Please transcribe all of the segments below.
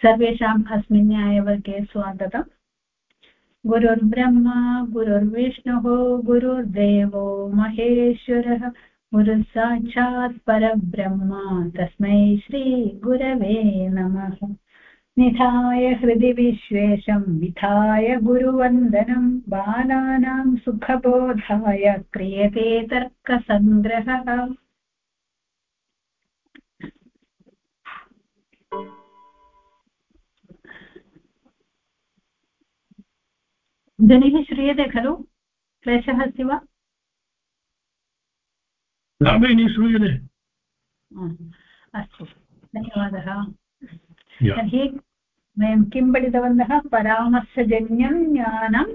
सर्वेषाम् अस्मिन् न्यायवर्गे स्वागतम्। गुरुर्ब्रह्मा गुरुर्विष्णुः गुरुर्देवो महेश्वरः गुरुः साक्षात् परब्रह्म तस्मै श्रीगुरवे नमः। निधाय हृदि विश्वेशं विधाय गुरुवन्दनं बालानां सुखबोधाय क्रियते तर्कसङ्ग्रहः। ध्वनिः श्रूयते खलु? क्लेशः अस्ति वा? भगिनी श्रूयते। अस्तु, धन्यवादः। तर्हि वयं किं पठितवन्तः? परामर्शजन्यं ज्ञानम्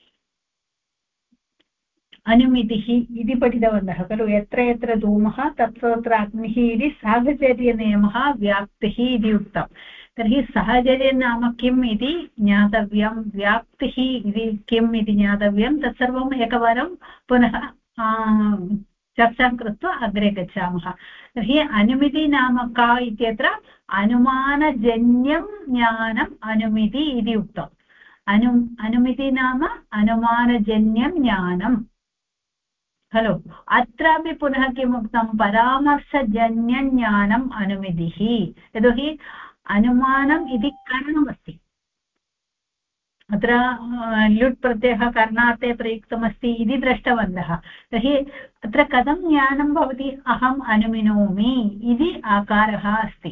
अनुमितिः इति पठितवन्तः खलु। यत्र यत्र धूमः तत्र तत्र अग्निः इति साहचर्यनियमः व्याप्तिः इति उक्तं। तर्हि साहचर्यं नाम किम् इति ज्ञातव्यं, व्याप्तिः इति किम् इति ज्ञातव्यं। तत्सर्वम् एकवारं पुनः चर्चां कृत्वा अग्रे गच्छामः। तर्हि अनुमिति नाम का इत्यत्र अनुमानजन्यं ज्ञानम् अनुमिति इति उक्तम्। अनुमिति नाम अनुमानजन्यं ज्ञानम् खलु। अत्रापि पुनः किम् उक्तं? परामर्शजन्यं ज्ञानम् अनुमितिः। यतोहि अनुमानम् इति करणमस्ति। अत्र ल्युट् प्रत्ययः करणार्थे प्रयुक्तमस्ति इति दृष्टवन्तः। तर्हि अत्र कथं ज्ञानं भवति? अहम् अनुमिनोमि इति आकारः अस्ति।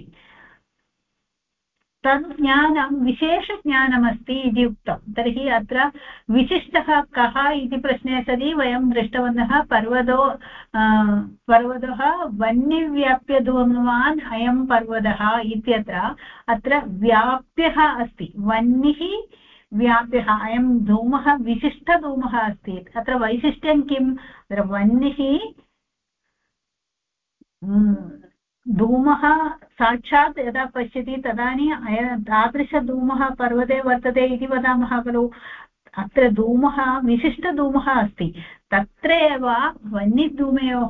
तद् ज्ञानं विशेषज्ञानमस्ति इति उक्तं। तर्हि अत्र विशिष्टः कः इति प्रश्ने सति वयं दृष्टवन्तः पर्वतः वह्निव्याप्य धूमवान् अयं पर्वतः इत्यत्र अत्र व्याप्यः अस्ति। वह्निः व्याप्यः, अयं धूमः विशिष्टधूमः अस्ति। अत्र वैशिष्ट्यं किम्? अत्र वह्निः धूमः साक्षात् यदा पश्यति तदानीं तादृशधूमः पर्वते वर्तते इति वदामः खलु। अत्र धूमः विशिष्टधूमः अस्ति। तत्र एव वह्निधूमयोः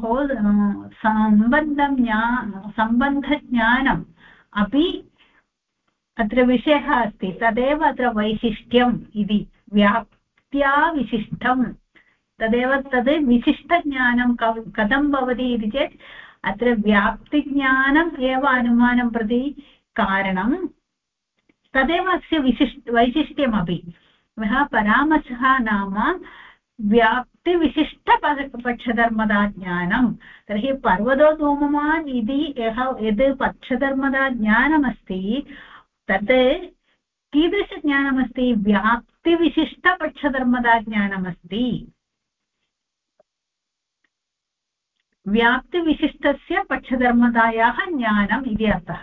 सम्बन्धज्ञानम् अपि अत्र विषयः अस्ति। तदेव अत्र वैशिष्ट्यम् इति, व्याप्त्या विशिष्टम्। तदेव तद् विशिष्टज्ञानं कथं भवति इति चेत् अत्र व्याप्तिज्ञानम् एव अनुमानं प्रति कारणं। तदेव अस्य वैशिष्ट्यमपि। परामर्शः नाम व्याप्तिविशिष्टपक्षधर्मदा ज्ञानं। तर्हि पर्वतो धूमवान् इति यद् पक्षधर्मदा ज्ञानमस्ति तत् कीदृशज्ञानमस्ति? व्याप्तिविशिष्टपक्षधर्मदा ज्ञानमस्ति। व्याप्तिविशिष्टस्य पक्षधर्मतायाः ज्ञानम् इति अर्थः।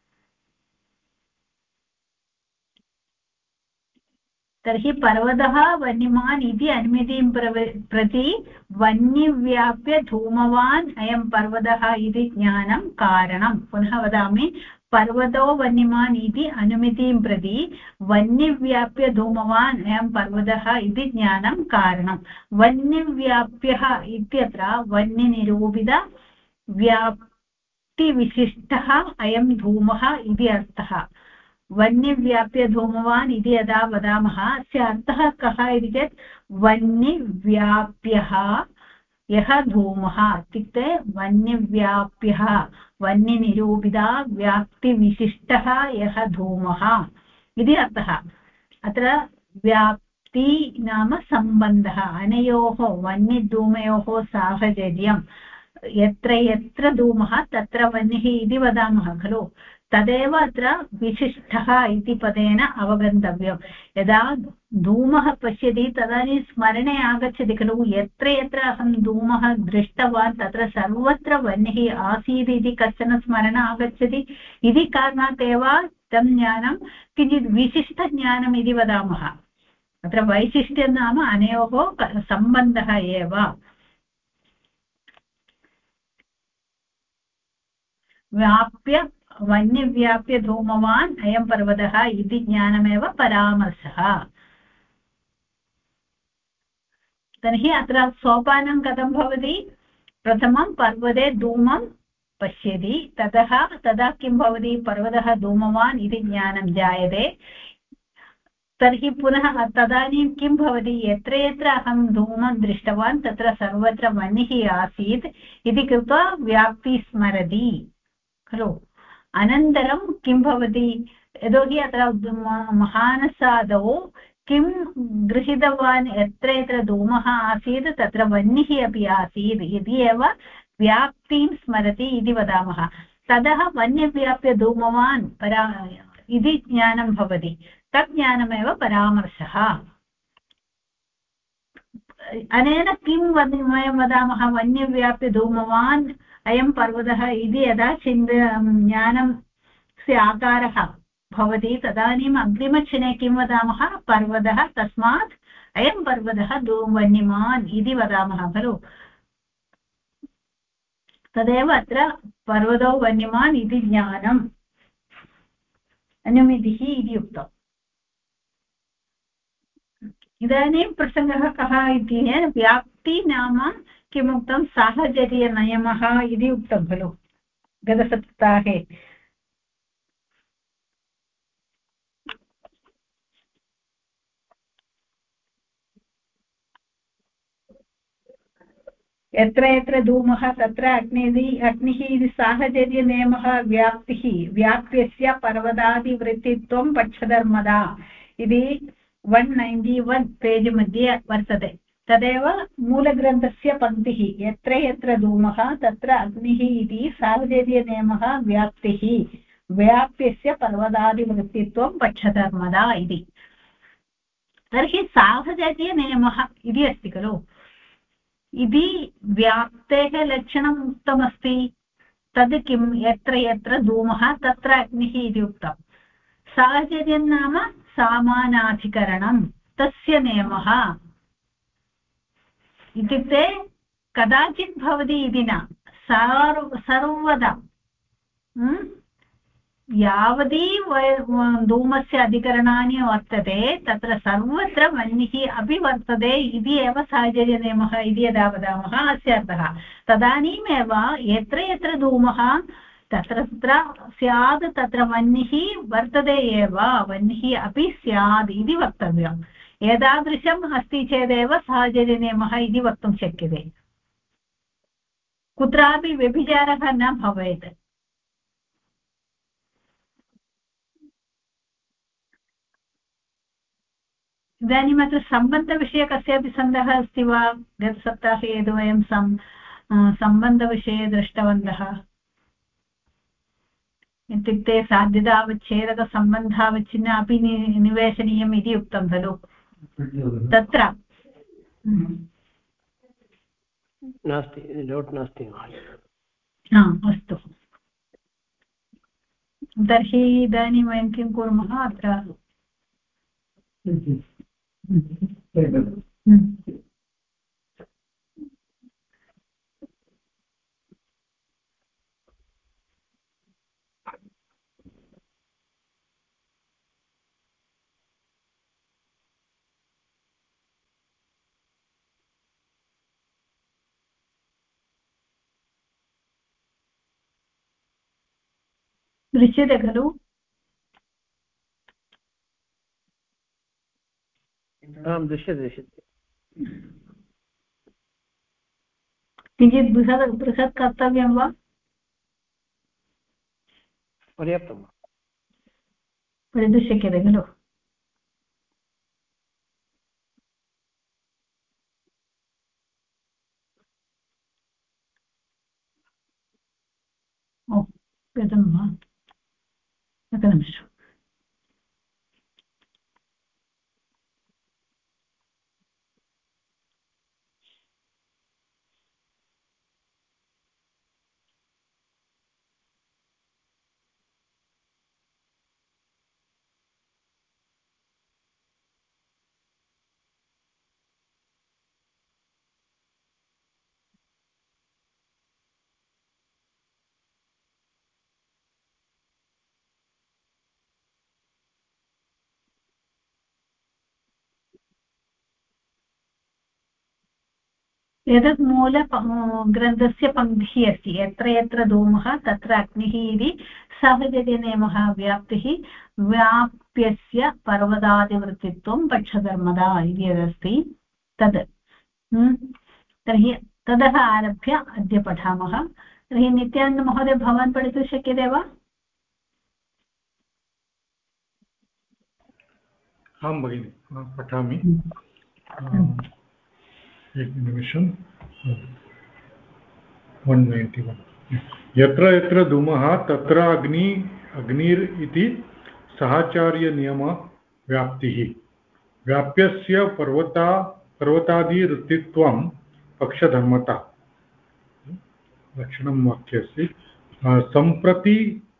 तर्हि पर्वतः वह्निमान् इति अनुमितिं प्रति वह्निव्याप्य धूमवान् अयं पर्वतः इति ज्ञानं कारणं। पुनः वदामि, पर्वतो वह्निमान् इति अनुमितिं प्रति वह्निव्याप्य धूमवान् अयं पर्वतः इति ज्ञानं कारणं। वह्निव्याप्यः इत्यत्र वह्निनिरूपित व्याप्तिविशिष्टः अयं धूमः इति अर्थः। वह्निव्याप्य धूमवान् इति यदा वदामः अस्य अर्थः कः इति चेत् वह्निव्याप्यः यः धूमः इत्युक्ते वह्निव्याप्यः वह्निनिरूपिता व्याप्तिविशिष्टः यः धूमः इति अर्थः। अत्र व्याप्ति नाम सम्बन्धः, अनयोः वह्निधूमयोः साहचर्यं। यत्र यत्र धूमः तत्र वह्निः इति वदामः खलु। तदेव अत्र विशिष्टः इति पदेन अवगन्तव्यं। यदा धूमः पश्यति तदानीं स्मरणे आगच्छति खलु, यत्र यत्र अहं धूमः दृष्टवान् तत्र सर्वत्र वह्निः आसीत् इति कश्चन स्मरण आगच्छति। इति कारणात् एव तं ज्ञानं किञ्चित् विशिष्टज्ञानम् इति वदामः। अत्र वैशिष्ट्यं नाम अनयोः सम्बन्धः एव। व्याप्य वह्निव्याप्य धूमवान् अयं पर्वतः इति ज्ञानमेव परामर्शः। तर्हि अत्र सोपानं कथं भवति? प्रथमं पर्वते धूमं पश्यति तदा किं भवति पर्वतः धूमवान् इति ज्ञानं जायते तर्हि पुनः तदानीं किं भवति यत्र यत्र अहं धूमं दृष्टवान् तत्र सर्वत्र वह्निः आसीत् इति कृत्वा व्याप्ति स्मरति खलु अनन्तरं किं भवति यतोहि अत्र महानसादौ किं गृहीतवान् यत्र यत्र धूमः आसीत् तत्र वह्निः अपि आसीत् इति एव व्याप्तिं स्मरति इति वदामः ततः वह्निव्याप्य धूमवान् इति ज्ञानं भवति तत् ज्ञानमेव परामर्शः अनेन किं वयं वदामः वह्निव्याप्य धूमवान् अयं पर्वतः इति यदा ज्ञानस्य आकारः भवति तदानीम् अग्रिमक्षणे किं वदामः पर्वतः तस्मात् अयं पर्वतः वह्निमान् इति वदामः खलु तदेव अत्र पर्वतो वह्निमान् इति ज्ञानम् अनुमितिः इति उक्तम् इदानीं प्रसङ्गः कः इति व्याप्ति नाम किमुक्तं साहचर्यनियमः इति उक्तं खलु गतसप्ताहे यत्र यत्र धूमः तत्र अग्निः इति साहचर्यनियमः व्याप्तिः व्याप्यस्य पर्वतादिवृत्तित्वं पक्षधर्मदा इति 191 पेज् मध्ये वर्तते तदेव मूलग्रन्थस्य पङ्क्तिः यत्र यत्र धूमः तत्र अग्निः इति साहचर्यनियमः व्याप्तिः व्याप्यस्य पर्वतादिवृत्तित्वं पक्षधर्मदा इति तर्हि साहचर्यनियमः इति अस्ति खलु इति व्याप्तेः लक्षणम् उक्तमस्ति तद् किं यत्र यत्र धूमः तत्र अग्निः इति उक्तम् साहचर्यं नाम सामानाधिकरणं तस्य नियमः इत्युक्ते कदाचित् भवति इति न सर्वदा यावती धूमस्य अधिकरणानि वर्तते तत्र सर्वत्र वह्निः अपि वर्तते इति एव साहचर्यनियमः इति यदा वदामः अस्य अर्थः तदानीमेव यत्र यत्र धूमः तत्र तत्र स्यात् तत्र वह्निः वर्तते एव वह्निः अपि स्यात् इति वक्तव्यम् एतादृशम् अस्ति चेदेव साहचर्यनियमः इति वक्तुं शक्यते कुत्रापि व्यभिचारः न भवेत् इदानीम् अत्र सम्बन्धविषये कस्यापि सन्देहः अस्ति वा गतसप्ताहे यद् वयं सम्बन्धविषये दृष्टवन्तः इत्युक्ते साध्यतावच्छेदकसम्बन्धावच्छिन्न अपि निवेशनीयम् इति उक्तं खलु तत्र नास्ति डौट् नास्ति अस्तु तर्हि इदानीं वयं किं कुर्मः अत्र दृश्यते खलु आं दृश्यते किञ्चित् बृहत् कर्तव्यं वा पर्याप्तं पठितुं शक्यते खलु ओ गतं वा एकनिमिषम् एतत् मूल ग्रन्थस्य पङ्क्तिः अस्ति यत्र यत्र धूमः तत्र अग्निः इति साहचर्यनियमः व्याप्तिः व्याप्यस्य पर्वतादिवृत्तित्वं पक्षधर्मदा इति यदस्ति तद् तर्हि ततः आरभ्य अद्य पठामः तर्हि नित्यानन्दमहोदय भवान् पठितुं शक्यते वा आं भगिनि पठामि एकनिमिषम् 191 यत्र यत्र धूमः तत्र अग्निर् इति साहचर्यनियमः व्याप्तिः व्याप्यस्य पर्वतादिवृत्तित्वं पक्षधर्मता लक्षणं वाक्यस्य सम्प्रति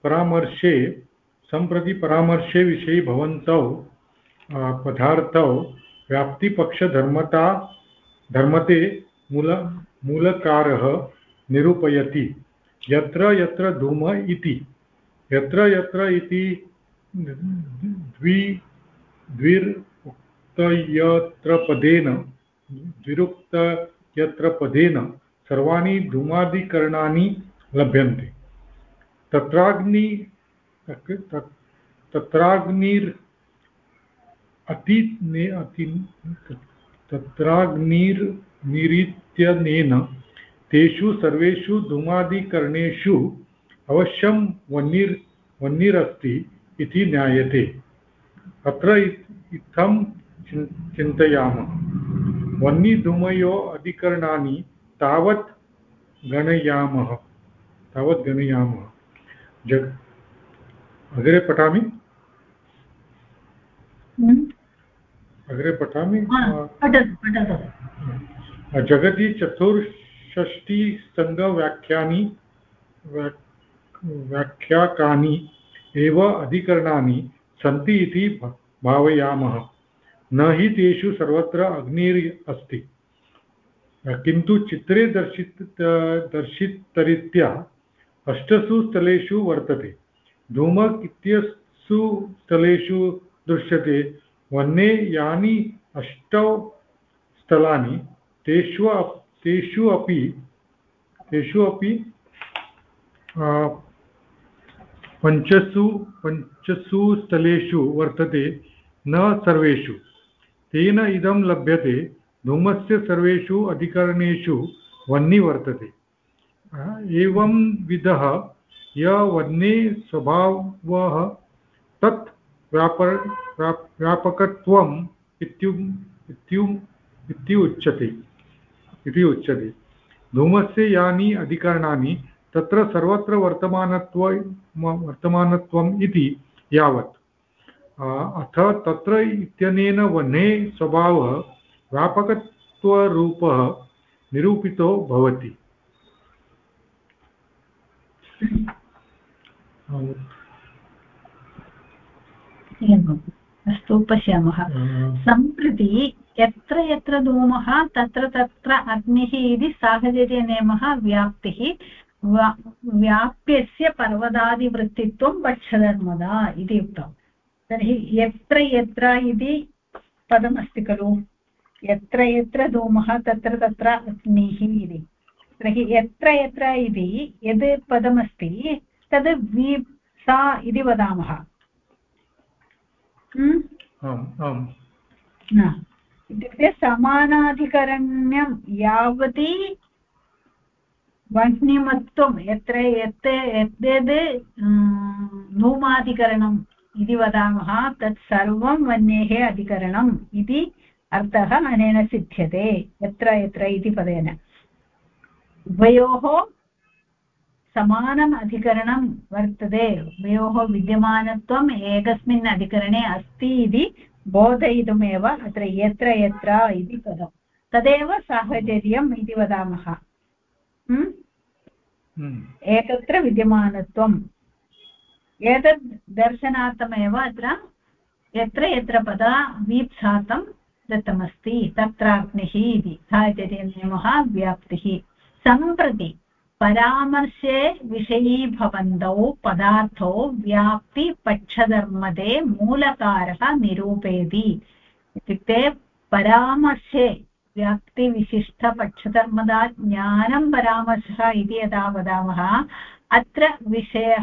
परामर्शे विषये भवन्तौ पदार्थौ व्याप्तिपक्षधर्मते मूलकारः निरूपयति यत्र यत्र धूम इति यत्र इति द्विरुक्तयत्र पदेन सर्वाणि धूमादिकरणानि लभ्यन्ते तत्राग्निरित्यनेन तेषु सर्वेषु धूमादिकरणेषु अवश्यं वह्निरस्ति इति ज्ञायते अत्र इत्थं चिन्तयामः वह्निधूमयोः अधिकरणानि तावत् गणयामः अग्रे पठामि जगति 64 व्याख्याकानि एव अधिकरणानि सन्ति इति भावयामः न हि तेषु सर्वत्र अग्निः अस्ति किन्तु चित्रे दर्शितरीत्या 8 स्थलेषु वर्तते धूम इत्यसु स्थलेषु दृश्यते वह्ने यानि 8 स्थलानि तेषु अपि पञ्चसु स्थलेषु वर्तते न सर्वेषु तेन इदं लभ्यते धूमस्य सर्वेषु अधिकरणेषु वह्निः वर्तते एवं विधः य वह्ने स्वभावः तत् व्यापकत्वम् इति उच्यते धूमस्य यानि अधिकरणानि तत्र सर्वत्र वर्तमानत्वम् इति यावत् अथ तत्र इत्यनेन वह्नेः स्वभावः व्यापकत्वरूपः निरूपितो भवति अस्तु पश्यामः सम्प्रति यत्र यत्र धूमः तत्र तत्र अग्निः इति साहचर्यनियमः व्याप्तिः व्याप्यस्य पर्वतादिवृत्तित्वं पक्षधर्मदा इति उक्तम् तर्हि यत्र यत्र इति पदमस्ति खलु यत्र यत्र धूमः तत्र तत्र अग्निः इति तर्हि यत्र यत्र इति यद् पदमस्ति तद् वीप्सा इति वदामः इत्युक्ते समानाधिकरण्यं यावती वह्निमत्वं यत्र यद्यद् धूमाधिकरणम् इति वदामः तत् सर्वं वह्नेः अधिकरणम् इति अर्थः अनेन सिद्ध्यते यत्र यत्र इति पदेन उभयोः समानम् अधिकरणं वर्तते उभयोः विद्यमानत्वम् एकस्मिन् अधिकरणे अस्ति इति बोधयितुमेव अत्र यत्र यत्र इति पदं तदेव साहचर्यम् इति वदामः एकत्र विद्यमानत्वम् एतद् दर्शनार्थमेव अत्र यत्र यत्र पदा वीप्सातं दत्तमस्ति तत्राग्निः इति साहचर्यनियमः व्याप्तिः सम्प्रति परामर्शे विषयीभवन्तौ पदार्थौ व्याप्तिपक्षधर्मते मूलकारः निरूपयति इत्युक्ते परामर्शे व्याप्तिविशिष्टपक्षधर्मदा ज्ञानं परामर्शः इति यदा वदामः अत्र विषयः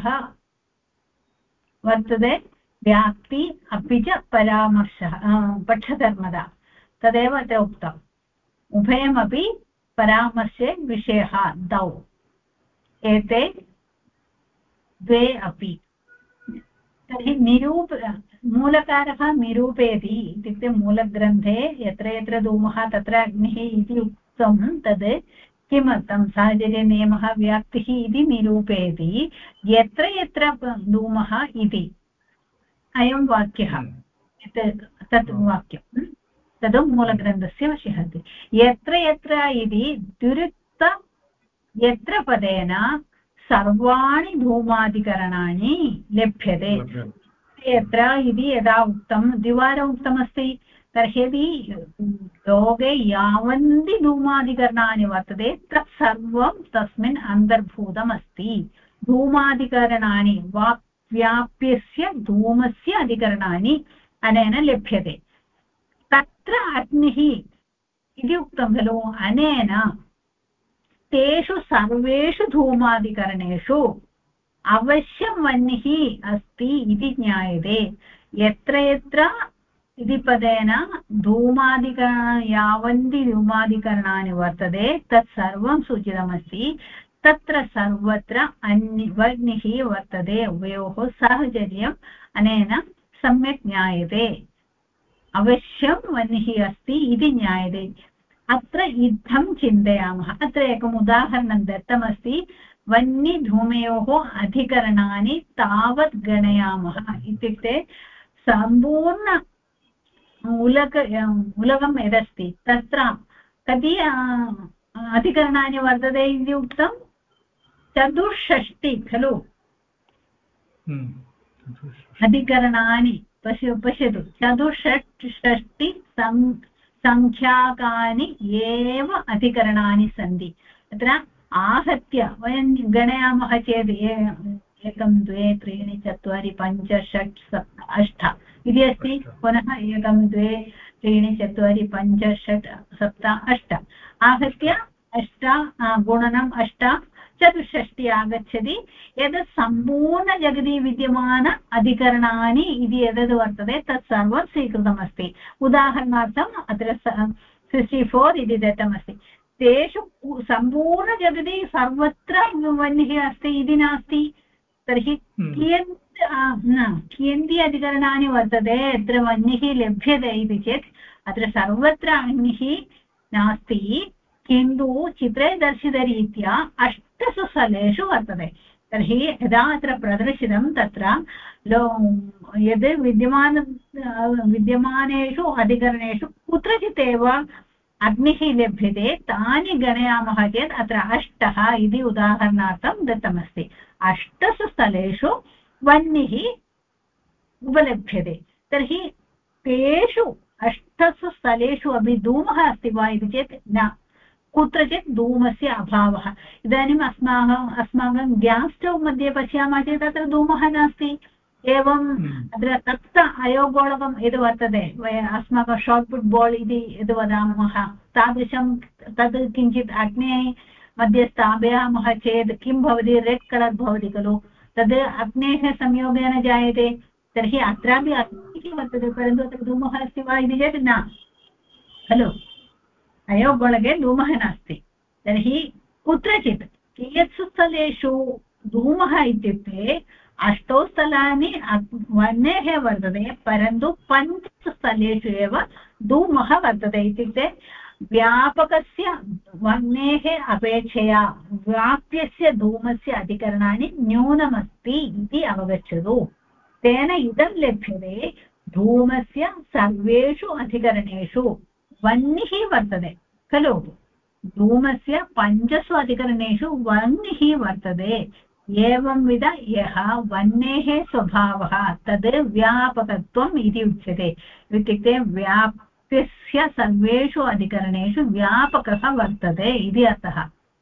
वर्तते व्याप्ति अपि च परामर्शः पक्षधर्मदा तदेव अत्र उक्तम् उभयमपि परामर्शे विषयः द्वौ एते द्वे अपि तर्हि मूलकारः निरूपयति इत्युक्ते मूलग्रन्थे यत्र यत्र धूमः तत्र अग्निः इति उक्तं तद् किमर्थं साहचर्यनियमः व्याप्तिः इति निरूपयति यत्र यत्र धूमः इति अयं वाक्यः तत् वाक्यं तद् मूलग्रन्थस्य विषयः यत्र यत्र इति द्विरुक्त यत्र पदेन सर्वाणि धूमादिकरणानि लभ्यते यत्र इति यदा उक्तं द्विवारम् उक्तमस्ति तर्हि लोके यावन्ति धूमादिकरणानि वर्तते तत् सर्वं तस्मिन् अन्तर्भूतमस्ति धूमादिकरणानि व्याप्यस्य धूमस्य अधिकरणानि अनेन लभ्यते तत्र अग्निः इति उक्तं खलु अनेन तेषु सर्वेषु धूमादिकरणेषु अवश्यं वह्निः अस्ति इति ज्ञायते यत्र यत्र इति पदेन यावन्ति धूमादिकरणानि वर्तते तत् सर्वं सूचितमस्ति तत्र सर्वत्र वह्निः वर्तते उभयोः साहचर्यम् अनेन सम्यक् ज्ञायते अवश्यं वह्निः अस्ति इति ज्ञायते अत्र इत्थं चिन्तयामः अत्र एकम् उदाहरणं दत्तमस्ति वह्निधूमयोः अधिकरणानि तावत् गणयामः इत्युक्ते सम्पूर्ण उलगं यदस्ति तत्र कति अधिकरणानि वर्तते इति उक्तं 64 खलु अधिकरणानि पश्यतु 64 सङ्ख्याकानि एव अधिकरणानि सन्ति तत्र आहत्य वयं गणयामः चेत् 1 2 3 4 5 6 7 8 इति अस्ति पुनः 1 2 3 4 5 6 7 8 आहत्य 8 गुणनम् 8 64 आगच्छति एतत् सम्पूर्णजगति विद्यमान अधिकरणानि इति यद् वर्तते तत् सर्वं स्वीकृतमस्ति उदाहरणार्थम् अत्र 64 इति दत्तमस्ति तेषु सम्पूर्णजगति सर्वत्र वह्निः अस्ति इति नास्ति तर्हि कियन्ति अधिकरणानि वर्तते अत्र वह्निः लभ्यते इति चेत् अत्र सर्वत्र वह्निः नास्ति किन्तु चित्रे दर्शितरीत्या 8 स्थलेषु वर्तते तर्हि यदा अत्र प्रदर्शितं तत्र यद् विद्यमानेषु अधिकरणेषु कुत्रचित् एव अग्निः लभ्यते तानि गणयामः चेत् अत्र 8 इति उदाहरणार्थं दत्तमस्ति 8 स्थलेषु वह्निः उपलभ्यते तर्हि तेषु 8 स्थलेषु अपि धूमः अस्ति वा इति चेत् न कुत्रचित् धूमस्य अभावः इदानीम् अस्माकं ग्यास् स्टव् मध्ये पश्यामः चेत् तत्र धूमः नास्ति एवम् अत्र तप्त अयोगोलकं यद् वर्तते अस्माकं शार्ट् पुट् बाल् इति यद् वदामः तादृशं तद् किञ्चित् अग्नेः मध्ये स्थापयामः चेत् किं भवति रेड् कलर् भवति खलु तद् अग्नेः संयोगेन जायते तर्हि अत्रापि अग्निः वर्तते परन्तु अत्र धूमः अस्ति वा इति चेत् न खलु अयोगोलके धूमः नास्ति तर्हि कुत्रचित् कियत्सु स्थलेषु धूमः इत्युक्ते 8 स्थलानि वह्नेः वर्तते परन्तु 5 स्थलेषु एव धूमः वर्तते इत्युक्ते व्यापकस्य वह्नेः अपेक्षया व्याप्यस्य धूमस्य अधिकरणानि न्यूनमस्ति इति अवगच्छतु तेन इदं लभ्यते धूमस्य सर्वेषु अधिकरणेषु वह्निः वर्तते खलु धूमस्य 5 अधिकरणेषु वह्निः वर्तते एवंविध यः वह्नेः स्वभावः तद् व्यापकत्वम् इति उच्यते इत्युक्ते व्याप्यस्य सर्वेषु अधिकरणेषु व्यापकः वर्तते इति अर्थः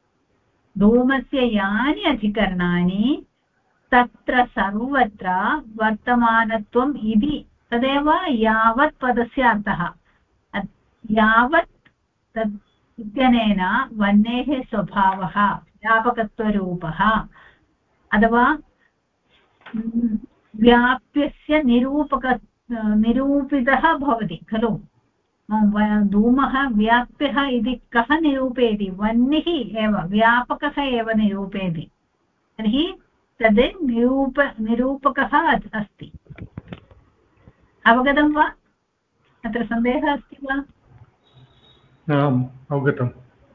धूमस्य यानि अधिकरणानि तत्र सर्वत्र वर्तमानत्वम् इति तदेव यावत् पदस्य अर्थः यावत् तत् इत्यनेन वह्नेः स्वभावः व्यापकत्वरूपः अथवा व्याप्यस्य निरूपितः भवति खलु। धूमः व्याप्यः इति कः निरूपयति? वह्निः एव, व्यापकः एव निरूपयति। तर्हि तद् निरूपकः अस्ति। अवगतं वा? अत्र सन्देहः अस्ति वा? आम्, अवगतम्।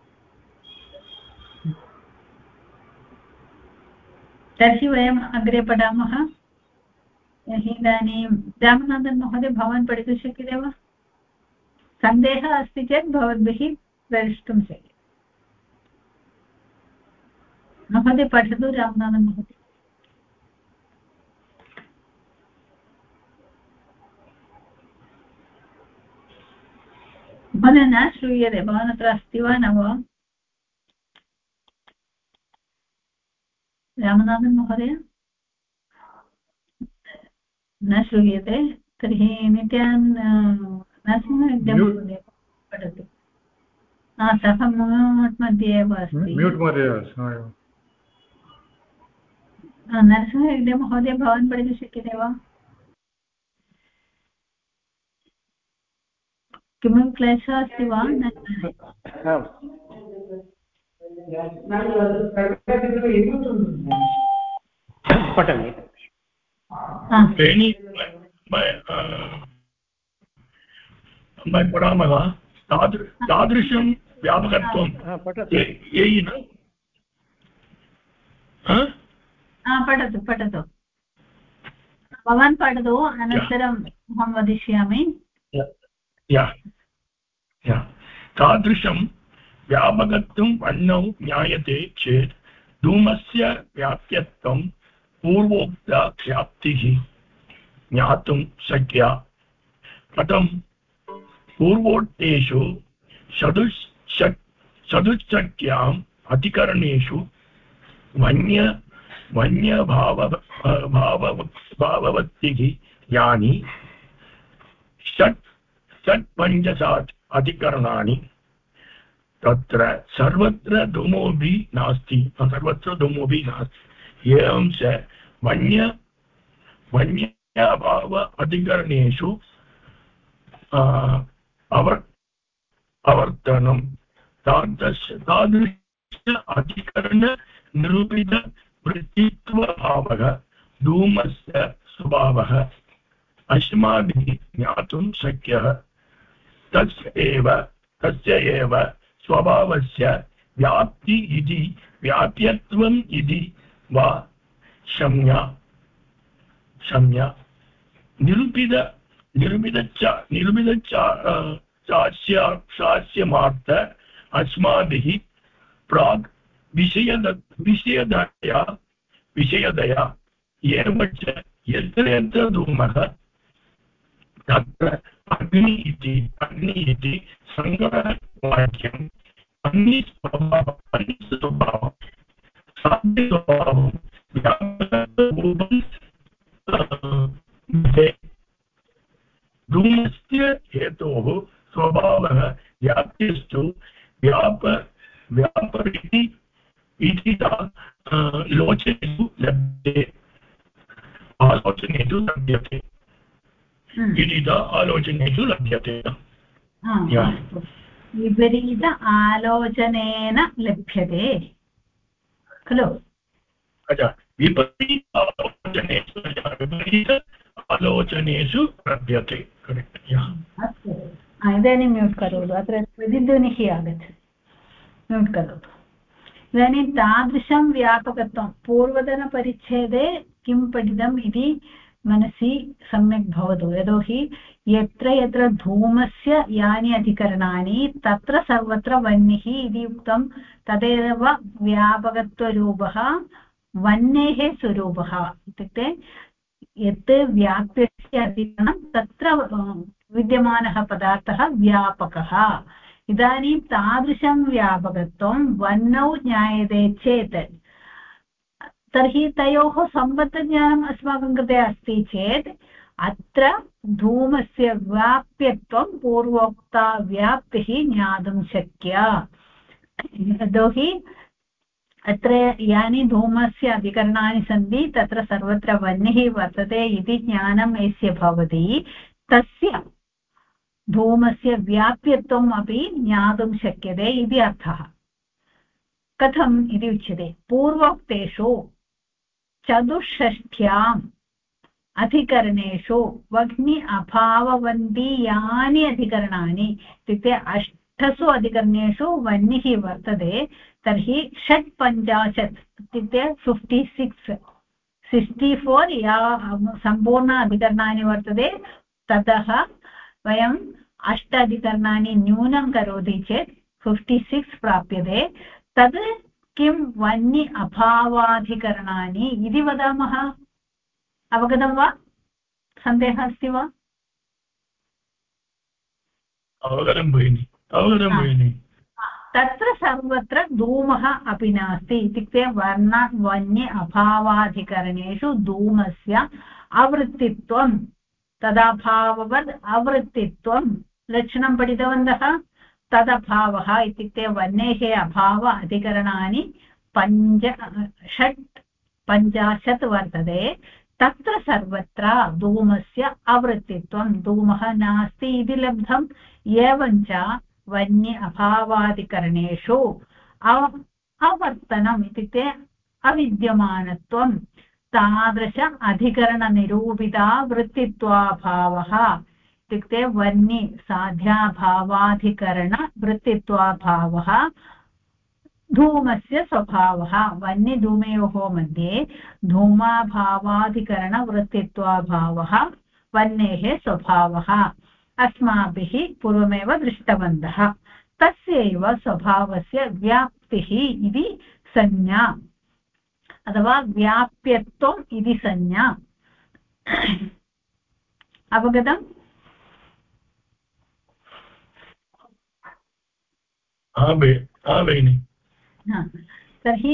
तर्हि वयम् अग्रे पठामः। तर्हि इदानीं रामनाथन् महोदय, भवान् पठितुं शक्यते वा? सन्देहः अस्ति चेत् भवद्भिः प्रष्टुं शक्यते। महोदय पठतु, रामनाथन् महोदय। महोदय न श्रूयते, भवान् अत्र अस्ति वा न वा? रामनाथन् महोदय न श्रूयते। तर्हि नित्यान् नरसिंहमहोदय पठतु। सः म्यूट् मध्ये एव अस्ति। म्यूट् मध्ये नरसिंह महोदय, भवान् पठितुं शक्यते वा? किमपि क्लेशः अस्ति वा? पठामि। पठामः। तादृशं व्यापकत्वं पठतु भवान् पठतु, अनन्तरम् अहं वदिष्यामि। तादृशं व्यापकत्वं वह्नौ ज्ञायते चेत् धूमस्य व्याप्यत्वं पूर्वोक्ता व्याप्तिः ज्ञातुं शक्या। कथं? पूर्वोक्तेषु चतुष्षष्ट्याम् अधिकरणेषु वन्यभाववत्तिः यानि षट्पञ्चशात् अधिकरणानि तत्र सर्वत्र धूमोऽपि नास्ति। एवं च वन्यभाव अधिकरणेषु अवर्तनं तादृश अधिकरण निरूपित वृत्तित्वभावः धूमस्य स्वभावः अस्माभिः ज्ञातुं शक्यः। तस्य एव स्वभावस्य व्याप्ति इति व्याप्यत्वम् इति वा संज्ञा निरूपितचास्यमार्थ अस्माभिः प्राग् विषयदया एव च यत्र यत्र धूमः तत्र अग्नि इति सङ्ग्रहवाक्यम् अन्यस्वभावं साध्यस्वभावं धूमस्य हेतोः स्वभावः व्याप्तिस्तु व्यापरिति इति लोचनेषु लभ्यते। आलोचनेषु लभ्यते विपरीत आलोचनेन लभ्यते खलु? विपरीत आलोचनेषु लभ्यते। अस्तु, इदानीं म्यूट् करोतु। अत्र प्रतिध्वनिः आगच्छति, म्यूट् करोतु। इदानीं तादृशं व्यापकत्वं पूर्वतनपरिच्छेदे किं पठितम् इति मनसि सम्यक् भवतु। यतोहि यत्र यत्र धूमस्य यानि अधिकरणानि तत्र सर्वत्र वह्निः इति उक्तं, तदेव व्यापकत्वरूपः वह्नेः स्वरूपः। इत्युक्ते यत् व्याप्यस्य अधिकरणं तत्र विद्यमानः पदार्थः व्यापकः। इदानीं तादृशं व्यापकत्वं वह्नौ ज्ञायते चेत् तर्हि तयोः सम्बद्धज्ञानम् अस्माकं कृते अस्ति चेत् अत्र धूमस्य व्याप्यत्वं पूर्वोक्ता व्याप्तिः ज्ञातुं शक्या यतोहि अत्र यानि धूमस्य अधिकरणानि सन्ति तत्र सर्वत्र वह्निः वर्तते इति ज्ञानं यस्य भवति तस्य धूमस्य व्याप्यत्वम् अपि ज्ञातुं शक्यते इति अर्थः कथम् इति उच्यते पूर्वोक्तेषु चतुष्षष्ट्याम् अधिकरणेषु वह्नि अभाववन्ति यानि अधिकरणानि इत्युक्ते अष्टसु अधिकरणेषु वह्निः वर्तते तर्हि 55 इत्युक्ते 64 या सम्पूर्ण अधिकरणानि वर्तते ततः वयम् 8 अधिकरणानि न्यूनं करोति चेत् 56 प्राप्यते तद् किं वह्नि अभावाधिकरणानि इति वदामः अवगतं वा सन्देहः अस्ति वा अवगतं भगिनि तत्र सर्वत्र धूमः अपि नास्ति इत्युक्ते वह्नि अभावाधिकरणेषु धूमस्य आवृत्तित्वं तदभाववद् आवृत्तित्वं लक्षणं पठितवन्तः तदभावः इत्युक्ते वह्नेः अभाव अधिकरणानि 50 वर्तते तत्र सर्वत्र धूमस्य आवृत्तित्वं धूमः नास्ति इति लब्धम् एवञ्च वह्नि अभावादिकरणेषु अवर्तनम् इत्युक्ते अविद्यमानत्वं तादृश अधिकरणनिरूपिता वृत्तित्वाभावः इत्युक्ते वह्नि साध्याभावाधिकरण वृत्तित्वाभावः धूमस्य स्वभावः वह्निधूमयोः मध्ये धूमाभावाधिकरणवृत्तित्वाभावः वह्नेः स्वभावः अस्माभिः पूर्वमेव दृष्टवन्तः तस्यैव स्वभावस्य व्याप्तिः इति संज्ञा अथवा व्याप्यत्वम् इति संज्ञा अवगतम् भगिनि तर्हि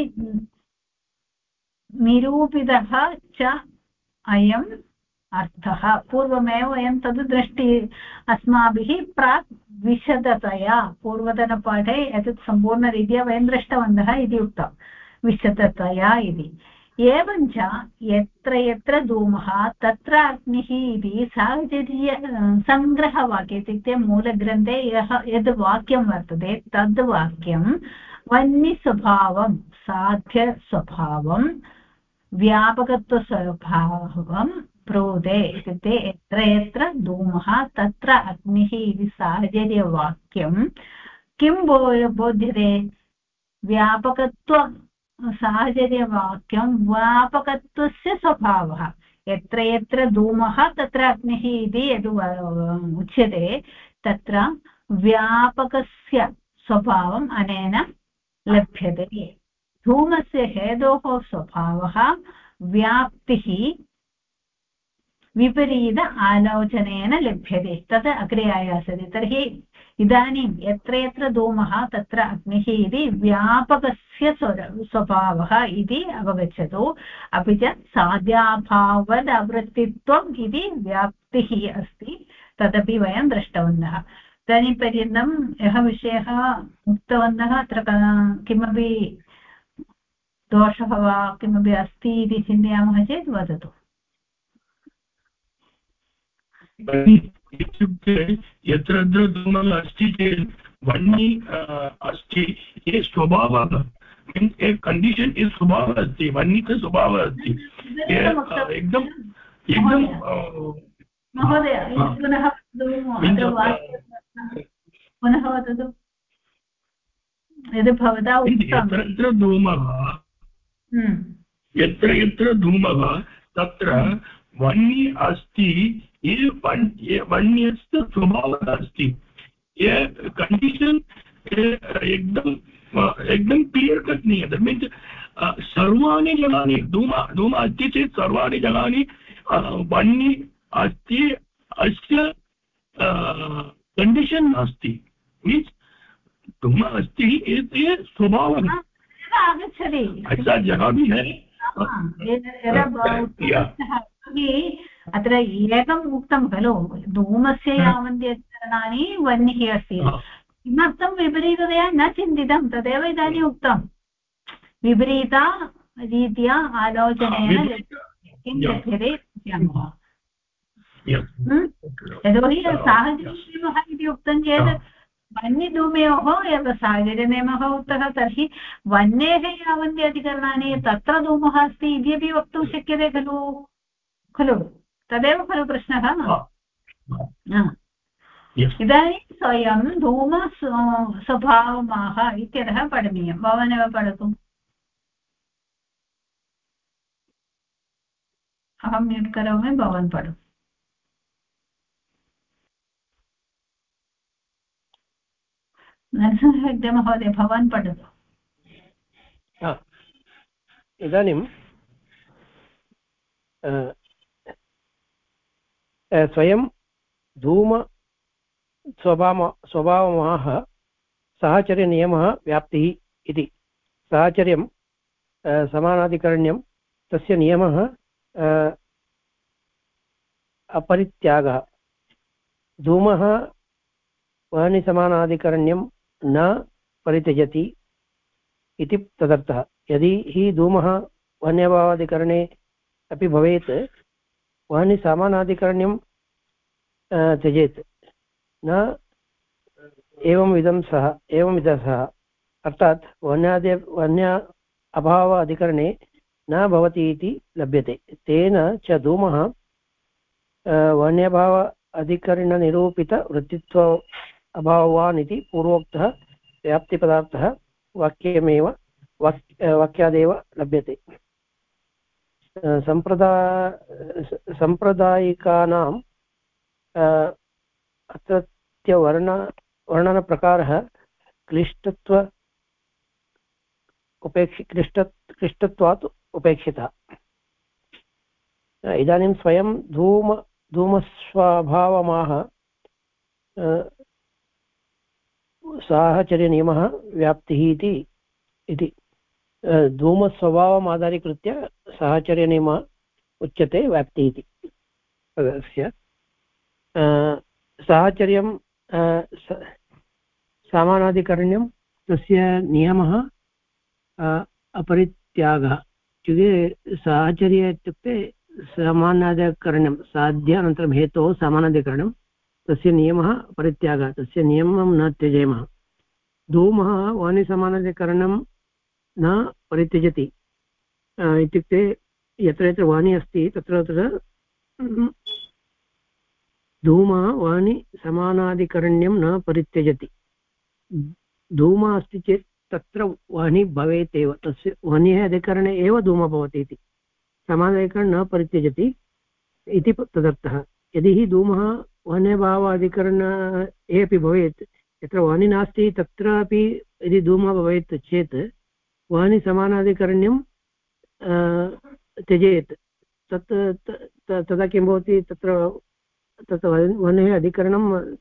निरूपितः च अयम् अर्थः पूर्वमेव वयं तद् दृष्टि अस्माभिः प्राक् विशदतया पूर्वतनपाठे एतत् सम्पूर्णरीत्या वयं दृष्टवन्तः इति उक्तं विशदतया इति एवञ्च यत्र यत्र धूमः तत्र अग्निः इति साहचर्य सङ्ग्रहवाक्ये इत्युक्ते मूलग्रन्थे यद् वाक्यं वर्तते तद् वाक्यं वह्निस्वभावं साध्यस्वभावं व्यापकत्वस्वभावं ब्रूते इत्युक्ते यत्र यत्र धूमः तत्र अग्निः इति साहचर्यवाक्यं किं बोध्यते व्यापकत्व साहचर्यवाक्यं व्यापकत्वस्य स्वभावः यत्र यत्र धूमः तत्र अग्निः इति यद् उच्यते तत्र व्यापकस्य स्वभावम् अनेन लभ्यते धूमस्य हेतोः स्वभावः व्याप्तिः विपरीत आलोचनेन लभ्यते तत् अग्रे आयास्यते तर्हि इदानीं यत्र यत्र धूमः तत्र अग्निः इति व्यापकस्य स्वभावः इति अवगच्छतु अपि च साध्याभावद् आवृत्तित्वम् इति व्याप्तिः अस्ति तदपि वयं दृष्टवन्तः इदानीं पर्यन्तं यः विषयः उक्तवन्तः अत्र किमपि दोषः वा किमपि अस्ति इति चिन्तयामः चेत् वदतु इत्युक्ते यत्र धूमः अस्ति चेत् वह्नि अस्ति ये स्वभावः कण्डीशन् ये स्वभावः अस्ति वह्नि का स्वभावः अस्ति एकदम महोदय पुनः वदतु यद् भवता यत्र यत्र धूमः तत्र वह्नि अस्ति ये वह्न्यस्य स्वभावः अस्ति ये कण्डीशन् एकदम क्लियर् कट् नहीं दट् मीन्स् सर्वाणि जनानि धूम अस्ति चेत् सर्वाणि जनानि वह्नि अस्ति अस्य कण्डीशन् नास्ति मीन्स् धूम अस्ति एते स्वभावः आगच्छति ऐसा जगह भी है अत्र एकम् उक्तं खलु धूमस्य यावन्ति अधिकरणानि वह्निः अस्ति किमर्थं विपरीततया न चिन्तितं तदेव इदानीम् उक्तं विपरीता रीत्या आलोचनेन किं लभ्यते पश्यामः यतोहि साहचर्यनियमः इति उक्तं चेत् वह्निधूमयोः एव साहचर्यनियमः उक्तः तर्हि वह्नेः यावन्ति अधिकरणानि तत्र धूमः अस्ति इत्यपि वक्तुं शक्यते खलु खलु तदेव खलु प्रश्नः इदानीं स्वयं धूम स्वभावमाह इत्यतः पठनीयं भवानेव पठतु अहं म्यूट् करोमि भवान् पठतु नरसिंहहेग्डे महोदय भवान् पठतु इदानीं स्वयं धूम स्वभावमाह साहचर्यनियमः व्याप्तिः इति साहचर्यं समानाधिकरण्यं तस्य नियमः अपरित्यागः धूमः वह्निसमानाधिकरण्यं न परित्यजति इति तदर्थः यदि हि धूमः वह्न्यभावाधिकरणे अपि भवेत् वह्निसमानाधिकरण्यं त्यजेत् न एवंविधं सः अर्थात् वह्न्य अभाव अधिकरणे न भवति इति लभ्यते तेन च धूमः वह्न्यभाव अधिकरणनिरूपित वृत्तित्व अभाववान् इति पूर्वोक्तः व्याप्तिपदार्थः वाक्यादेव लभ्यते सांप्रदायिकानाम् अत्रत्य वर्णनप्रकारः क्लिष्टत्वात् उपेक्षितः इदानीं स्वयं धूमस्वभावमाह साहचर्यनियमः व्याप्तिः इति धूमस्वभावम् आधारीकृत्य साहचर्यनियमः उच्यते व्याप्तिः इति तस्य साहचर्यं समानाधिकरण्यं तस्य नियमः अपरित्यागः इत्युक्ते साहचर्य इत्युक्ते समानाधिकरणं साध्यानन्तरं हेतोः समानाधिकरणं तस्य नियमः परित्यागः तस्य नियमं न त्यजेमः धूमः वाणिसमानाधिकरणं न परित्यजति इत्युक्ते यत्र यत्र वाणी अस्ति तत्र तत्र धूमः वाणिसमानाधिकरण्यं न परित्यजति धूमः अस्ति चेत् तत्र वाणी भवेत् एव तस्य वाण्याः अधिकरणे एव धूमः भवति इति समानाधिकरणं न परित्यजति इति तदर्थः यदि हि धूमः वह्न्यभावाधिकरणे अपि भवेत् यत्र वाणी नास्ति तत्रापि यदि धूमः भवेत् चेत् वाणिसमानाधिकरण्यं त्यजेत् तदा किं भवति तत्र वह्नेः अधिकरणं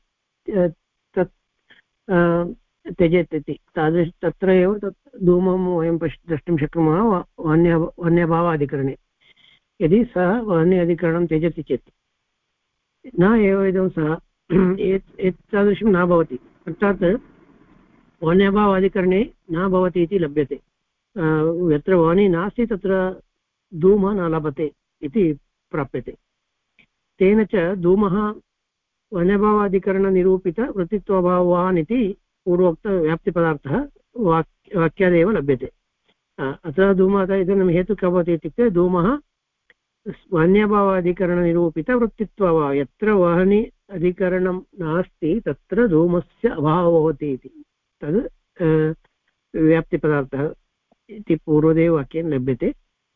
त्यजेत् इति तादृश तत्र एव तत् धूमं वयं द्रष्टुं शक्नुमः वह्न्यभावाधिकरणे यदि सः वह्ने अधिकरणं त्यजति चेत् न एवं सः एतादृशं न भवति अर्थात् वह्न्यभावाधिकरणे न भवति इति लभ्यते यत्र वाणी नास्ति तत्र धूमः न लभते इति प्राप्यते तेन च धूमः वह्न्यभावाधिकरणनिरूपित वृत्तित्वाभावान् इति पूर्वोक्तव्याप्तिपदार्थः वाक्यादेव लभ्यते अत्र धूमः इदानीं हेतुः कः भवति इत्युक्ते धूमः वह्न्यभावाधिकरणनिरूपितवृत्तित्वभावः यत्र वाहनि अधिकरणं नास्ति तत्र धूमस्य अभावः भवति इति तद् व्याप्तिपदार्थः इति पूर्वदेव वाक्येन लभ्यते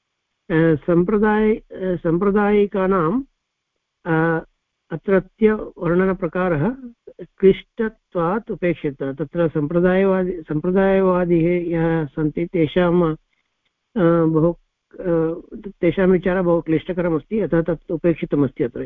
सांप्रदायिकानाम् अत्रत्य वर्णनप्रकारः क्लिष्टत्वात् उपेक्षितः तत्र सम्प्रदायवादिः यः सन्ति तेषां तेषां विचारः बहु क्लिष्टकरमस्ति अतः तत् उपेक्षितमस्ति अत्र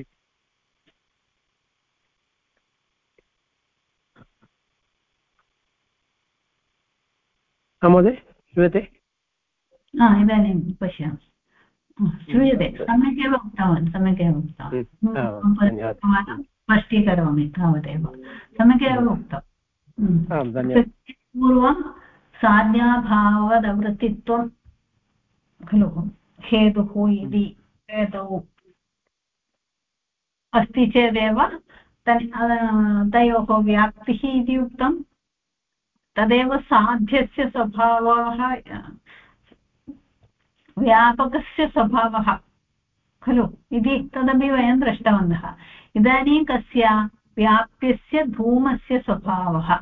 महोदय श्रूयते इदानीं पश्यामि श्रूयते सम्यक् एव उक्तवान् स्पष्टीकरोमि तावदेव सम्यक् एव उक्तम् पूर्वं साध्याभावदवृत्तित्वं खलु हेतुः इति हेतौ अस्ति चेदेव तयोः व्याप्तिः इति उक्तं तदेव साध्यस्य स्वभावः व्यापकस्य स्वभावः खलु इति तदपि वयं दृष्टवन्तः इदानीं कस्य व्याप्यस्य धूमस्य स्वभावः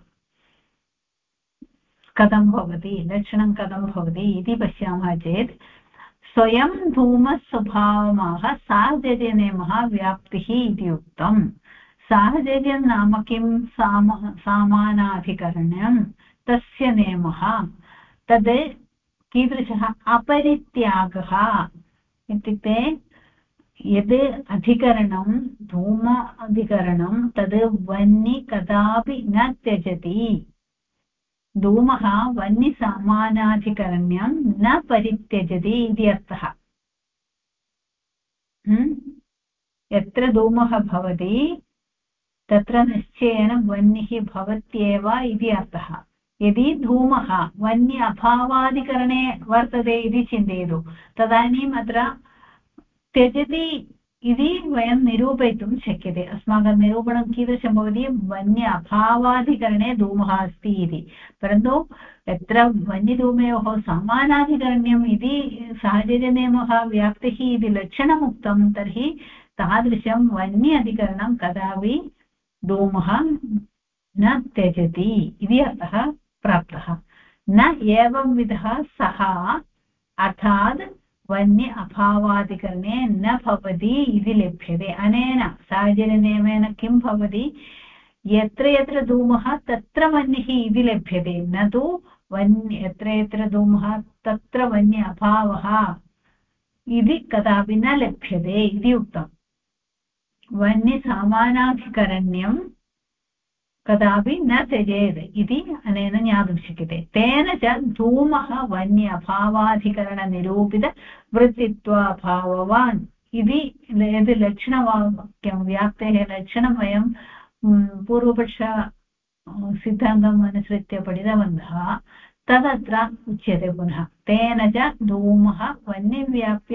कथं भवति लक्षणं कथं भवति इति पश्यामः चेत् स्वयं धूमस्वभावः साहचर्यनियमः व्याप्तिः इति उक्तम् साहचर्यं नाम किं सामानाधिकरणं तस्य नियमः तद् कीदृशः अपरित्यागः इत्युक्ते यद् अधिकरणं धूम अधिकरणं तद् वह्नि कदापि न त्यजति धूमः वह्निसमानाधिकरण्यं न परित्यजति इति अर्थः यत्र धूमः भवति तत्र निश्चयेन वह्निः भवत्येव इति अर्थः यदि धूमः वह्नि अभावादिकरणे वर्तते इति चिन्तयतु तदानीम् अत्र त्यजति इति वयं निरूपयितुं शक्यते अस्माकं निरूपणं कीदृशं भवति वह्नि अभावाधिकरणे धूमः अस्ति इति परन्तु यत्र वह्निधूमयोः समानाधिकरण्यम् इति साहचर्यनियमः व्याप्तिः इति लक्षणम् उक्तं तर्हि तादृशं वह्नि अधिकरणं कदापि धूमः न त्यजति इति अर्थः प्राप्तः न एवंविधः सः अर्थात् वह्नि अभावादिकरणे न भवति इति लभ्यते अनेन साहचर्यनियमेन किं भवति यत्र यत्र धूमः तत्र वह्निः इति लभ्यते न तु वह्नि यत्र यत्र धूमः तत्र वह्नि अभावः इति कदापि न लभ्यते इति उक्तम् वह्नि समानाधिकरण्यं कदापि न त्यजेत् इति अनेन ज्ञातुं शक्यते तेन च धूमः वह्नि अभावाधिकरणनिरूपितवृत्तित्वाभाववान् इति यद् लक्षणवाक्यं व्याप्तेः लक्षणं वयं पूर्वपक्ष सिद्धान्तम् अनुसृत्य पठितवन्तः तदत्र उच्यते पुनः तेन च धूमः वह्निव्याप्य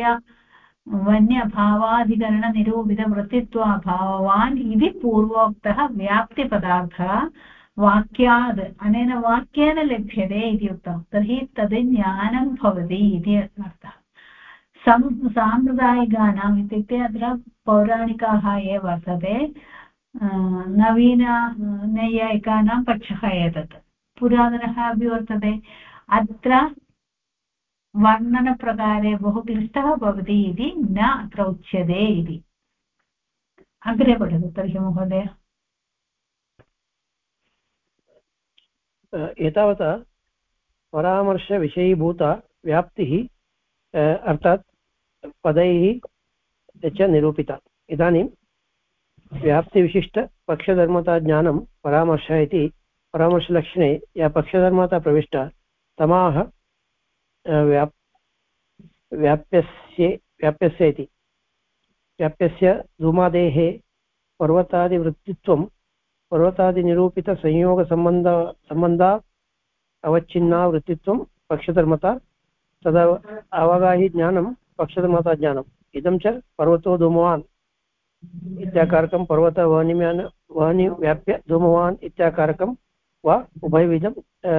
वह्न्यभावाधिकरणनिरूपितवृत्तित्वाभावान् इति पूर्वोक्तः व्याप्तिपदार्थः वाक्याद् अनेन वाक्येन लभ्यते इति उक्तं तर्हि तद् ज्ञानं भवति इति अर्थः साम्प्रदायिकानाम् इत्युक्ते अत्र पौराणिकाः ये वर्तते नवीननैयायिकानां पक्षः एतत् पुरातनः अपि वर्तते अत्र वर्णनप्रकारे बहु क्लिष्टः भवति इति न अत्र उच्यते इति अग्रे पठतु तर्हि महोदय एतावता परामर्शविषयीभूता व्याप्तिः अर्थात् पदैः च निरूपिता इदानीं व्याप्तिविशिष्टपक्षधर्मताज्ञानं परामर्शः इति परामर्शलक्षणे या पक्षधर्मता प्रविष्टा तमाह व्याप्यस्य इति व्याप्यस्य धूमादेः पर्वतादिवृत्तित्वं पर्वतादिनिरूपितसंयोगसम्बन्धा अवच्छिन्ना वृत्तित्वं पक्षधर्मता तदा अवगाहि ज्ञानं पक्षधर्मता ज्ञानम् इदं च पर्वतो धूमवान् इत्याकारकं पर्वत वह्नि व्याप्य धूमवान् इत्याकारकं वा उभयविधं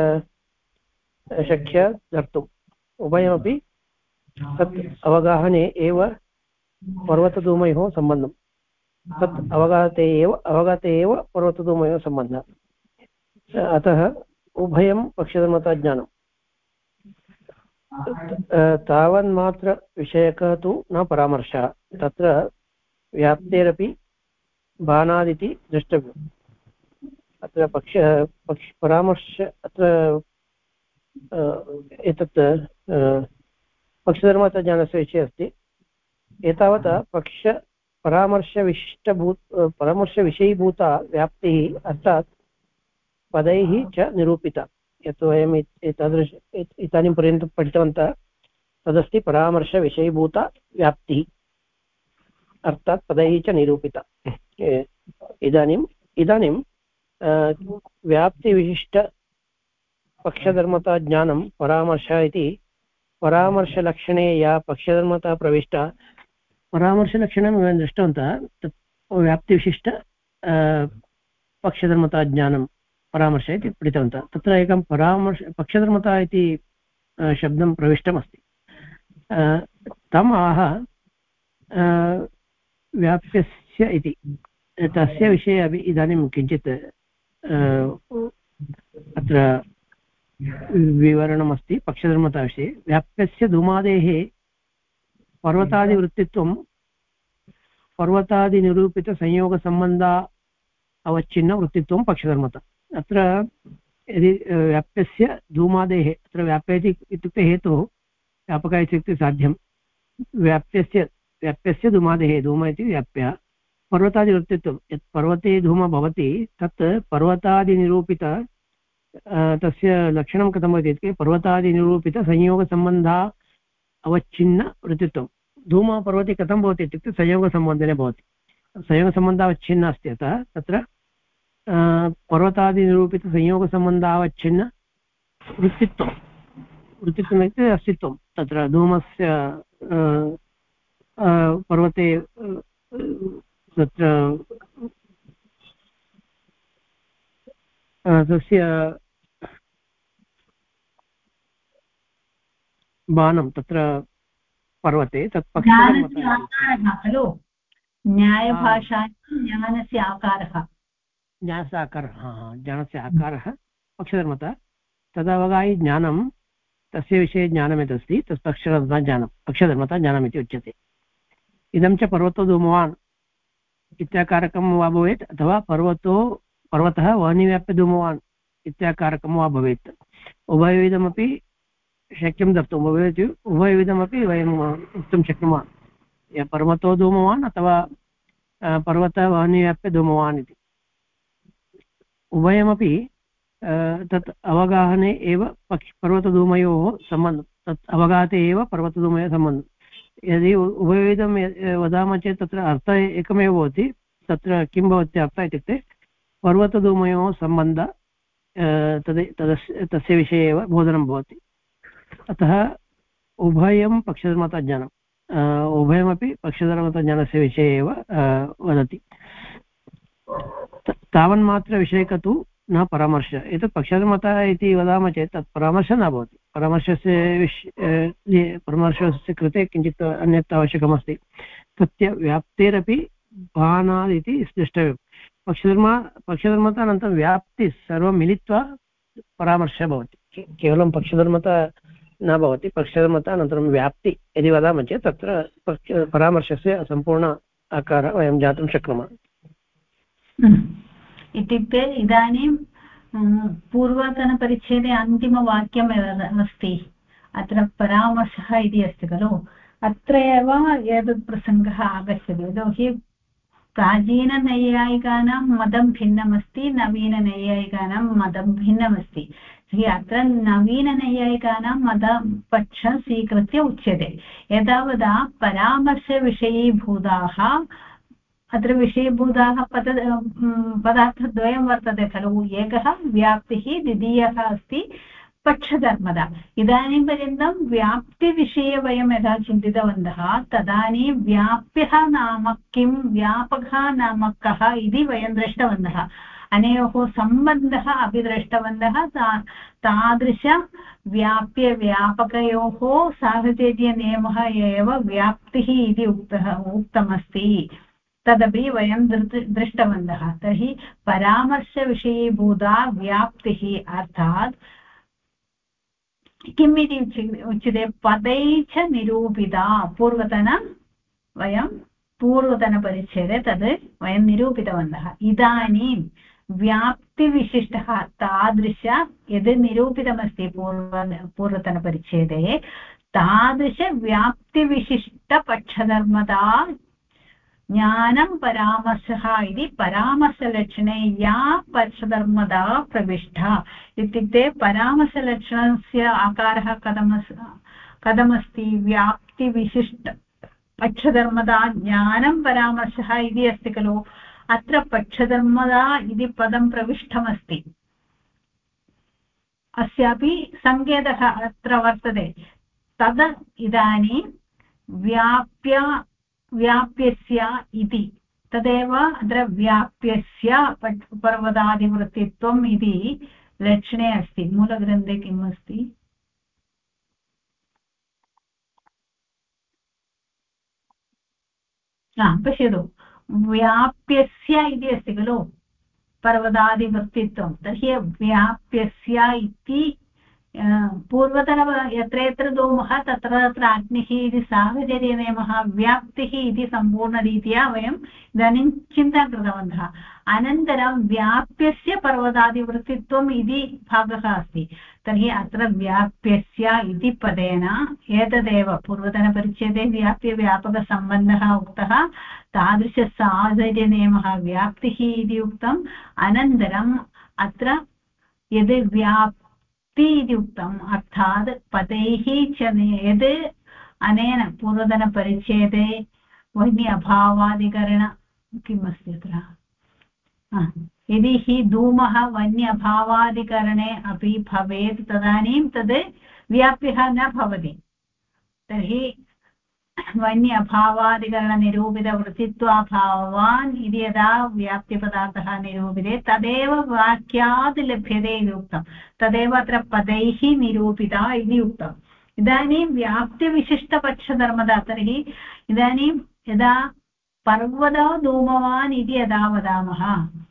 शक्य धर्तुम् उभयमपि तत् अवगाहने एव पर्वतधूमयोः सम्बन्धं तत् अवगते एव पर्वतधूमयोः सम्बन्धः अतः उभयं पक्षधर्मताज्ञानं तावन्मात्रविषयकः तु न परामर्शः तत्र व्याप्तेरपि बाणादिति द्रष्टव्यम् अत्र परामर्श अत्र एतत् पक्षधर्मताज्ञानस्य विषये अस्ति एतावता परामर्शविषयीभूता व्याप्तिः अर्थात् पदैः च निरूपिता यत् वयम् एतादृश इदानीं पर्यन्तं पठितवन्तः तदस्ति परामर्शविषयीभूता व्याप्तिः अर्थात् पदैः च निरूपिता। इदानीं व्याप्तिविशिष्टपक्षधर्मता ज्ञानं परामर्श इति परामर्शलक्षणे या पक्षधर्मता प्रविष्टा परामर्शलक्षणं वयं दृष्टवन्तः तत् व्याप्तिविशिष्ट पक्षधर्मता ज्ञानं परामर्श इति पठितवन्तः। तत्र एकं पक्षधर्मता इति शब्दं प्रविष्टमस्ति। तम् आह व्याप्यस्य इति तस्य विषये अपि इदानीं किञ्चित् अत्र विवरणमस्ति पक्षधर्मताविषये। व्याप्यस्य धूमादेः पर्वतादिवृत्तित्वं पर्वतादिनिरूपितसंयोगसम्बन्धा अवच्छिन्नवृत्तित्वं पक्षधर्मता। अत्र यदि व्याप्यस्य धूमादेः अत्र व्याप्य इत्युक्ते हेतुः व्यापक इत्युक्ते साध्यं व्याप्यस्य धूमादेः धूम इति व्याप्य पर्वतादिवृत्तित्वं यत् पर्वते धूम भवति तत् पर्वतादिनिरूपित तस्य लक्षणं कथं भवति इत्युक्ते पर्वतादिनिरूपितसंयोगसम्बन्धा अवच्छिन्नवृत्तित्वं। धूम पर्वते कथं भवति इत्युक्ते संयोगसम्बन्धेन भवति। संयोगसम्बन्धः अवच्छिन्न अस्ति अतः तत्र पर्वतादिनिरूपितसंयोगसम्बन्धावच्छिन्न वृत्तित्वं वृत्तित्वम् इत्युक्ते अस्तित्वं तत्र धूमस्य पर्वते तत्र तस्य बाणं तत्र पर्वते तत् पक्षधर्मता खलु न्यायभाषा ज्ञानस्य आकारः ज्ञानस्य आकारः पक्षधर्मता तदवगायि ज्ञानं तस्य विषये ज्ञानं यदस्ति तत् पक्षधर्मता ज्ञानमिति उच्यते। इदं च पर्वतो धूमवान् इत्याकारकं वा भवेत् अथवा पर्वतः वह्निव्याप्यधूमवान् इत्याकारकं वा भवेत्। उभयविधमपि शक्यं दत्तुम् उभयविधमपि वयं वक्तुं शक्नुमः। पर्वतो धूमवान् अथवा पर्वतः वह्निव्याप्यधूमवान् इति उभयमपि तत् अवगाहने एव पर्वतधूमयोः सम्बन्धं तत् अवगाहते एव पर्वतधूमयोः सम्बन्धं। यदि उभयविधं वदामः चेत् तत्र अर्थः एकमेव भवति। तत्र किं भवति अर्थः इत्युक्ते पर्वतधूमयोः सम्बन्ध तस्य विषये एव बोधनं भवति। अतः उभयं पक्षधर्मताज्ञानम् उभयमपि पक्षधर्मताज्ञानस्य विषये एव वदति। तावन्मात्रविषयकतु न परामर्श। एतत् पक्षधर्मता इति वदामः चेत् तत् परामर्शः न भवति। परामर्शस्य कृते किञ्चित् अन्यत् आवश्यकमस्ति। तस्य व्याप्तेरपि भानाद् इति द्रष्टव्यं। पक्षधर्मता अनन्तरं व्याप्तिः सर्वं मिलित्वा परामर्शः भवति। केवलं पक्षधर्मता न भवति। पक्षधर्मता अनन्तरं व्याप्ति यदि वदामः चेत् तत्र परामर्शस्य सम्पूर्ण आकारः वयं ज्ञातुं शक्नुमः। इत्युक्ते इदानीं पूर्वतनपरिच्छेदे अन्तिमवाक्यम् अस्ति अत्र परामर्शः इति अस्ति खलु। अत्र एव एतत् प्रसङ्गः आगच्छति। यतोहि प्राचीननैयायिकानां मतं भिन्नमस्ति नवीननैयायिकानां मतं भिन्नमस्ति। अत्र नवीननैयायिकानां मतपक्षं स्वीकृत्य उच्यते एतावता परामर्शविषयीभूताः अत्र विषयीभूताः पदार्थद्वयं वर्तते खलु। एकः व्याप्तिः द्वितीयः अस्ति पक्षधर्मता। इदानीं पर्यन्तं व्याप्तिविषये वयं यदा चिन्तितवन्तः तदानीं व्याप्यः नाम किं व्यापकः नाम कः इति वयं दृष्टवन्तः। अनयोः सम्बन्धः अपि दृष्टवन्तः। तादृशव्याप्यव्यापकयोः साहचर्यनियमः एव व्याप्तिः इति उक्तमस्ति। तदपि वयं दृष्टवन्तः। तर्हि परामर्शविषयीभूता व्याप्तिः अर्थात् किम् इति उच्यते पदैः च निरूपिता। पूर्वतनपरिच्छेदे तद् वयं निरूपितवन्तः। इदानीं व्याप्तिविशिष्टः तादृश यद् निरूपितमस्ति पूर्वतनपरिच्छेदे तादृशव्याप्तिविशिष्टपक्षधर्मता ज्ञानं परामर्शः इति परामर्शलक्षणे या पक्षधर्मता प्रविष्टा। इत्युक्ते परामर्शलक्षणस्य आकारः कथम् कथमस्ति व्याप्तिविशिष्ट पक्षधर्मदा ज्ञानं परामर्शः इति अस्ति खलु अत्र पक्षधर्मदा इति पदं प्रविष्टमस्ति अस्यापि सङ्केतः अत्र वर्तते तद इदानीं व्याप्यस्य इति तदेव अत्र व्याप्यस्य पर्वतादिवृत्तित्वम् इति लक्षणे अस्ति मूलग्रन्थे किम् अस्ति पश्यतु व्याप्यस्य इति अस्ति खलु पर्वतादिवृत्तित्वं तर्हि व्याप्यस्य इति पूर्वतन यत्र यत्र धूमः तत्र तत्र अग्निः इति साहचर्यनियमः व्याप्तिः इति सम्पूर्णरीत्या वयम् इदानीं चिन्ता कृतवन्तः अनन्तरं व्याप्यस्य पर्वतादिवृत्तित्वम् इति भागः अस्ति तर्हि अत्र व्याप्यस्य इति पदेन एतदेव पूर्वतनपरिच्छेदे व्याप्यव्यापकसम्बन्धः उक्तः तादृशसाहचर्यनियमः व्याप्तिः इति उक्तम् अनन्तरम् अत्र यद् इति उक्तम् अर्थात् पदैः च यद् अनेन पूर्वतनपरिच्छेदे वह्नि अभावादिकरण किम् अस्ति अत्र यदि हि धूमः वह्नि अभावादिकरणे अपि भवेत् तदानीं तद् व्याप्यः न भवति तर्हि वह्नि अभावादिकरणनिरूपितवृत्तित्वाभावान् इति यदा व्याप्तिपदार्थः निरूपिते तदेव वाक्यात् लभ्यते इति उक्तं तदेव अत्र पदैः निरूपिता इति उक्तम् इदानीं व्याप्तिविशिष्टपक्षधर्मदा तर्हि इदानीं यदा पर्वतो धूमवान् इति यदा वदामः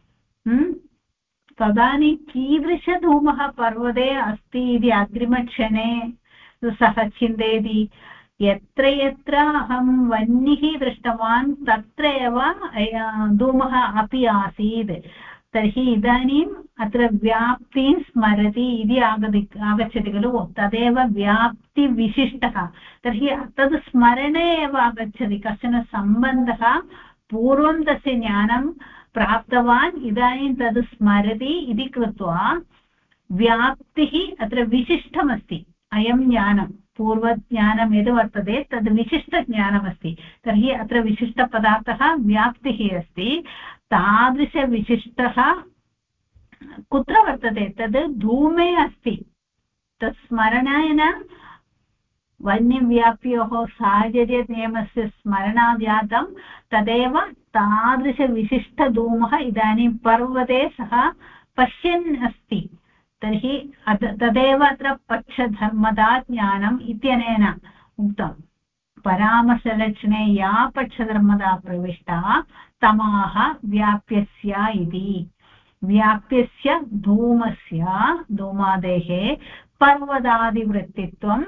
तदानीं कीदृशधूमः पर्वते अस्ति इति अग्रिमक्षणे सः चिन्तयति यत्र यत्र अहं वह्निः दृष्टवान् तत्र एव धूमः अपि आसीत् तर्हि इदानीम् अत्र व्याप्तिं स्मरति इति आगच्छति खलु तदेव व्याप्तिविशिष्टः तर्हि तद् स्मरणे एव आगच्छति कश्चन सम्बन्धः पूर्वं तस्य ज्ञानं प्राप्तवान् इदानीं तद् स्मरति इति कृत्वा व्याप्तिः अत्र विशिष्टमस्ति अयं ज्ञानं पूर्वज्ञानं यद् वर्तते तद् विशिष्टज्ञानमस्ति तर्हि अत्र विशिष्टपदार्थः व्याप्तिः अस्ति तादृशविशिष्टः कुत्र वर्तते तद् धूमे अस्ति तत् स्मरणेन वह्निव्याप्योः साहचर्यनियमस्य स्मरणा जातं तदेव तादृशविशिष्टधूमः इदानीं पर्वते सः पश्यन् अस्ति तर्हि तदेव अत्र पक्षधर्मदा ज्ञानम् इत्यनेन उक्तं परामर्शलक्षणे या पक्षधर्मदा प्रविष्टा तमाह व्याप्यस्य इति व्याप्यस्य धूमादेः पर्वतादिवृत्तित्वं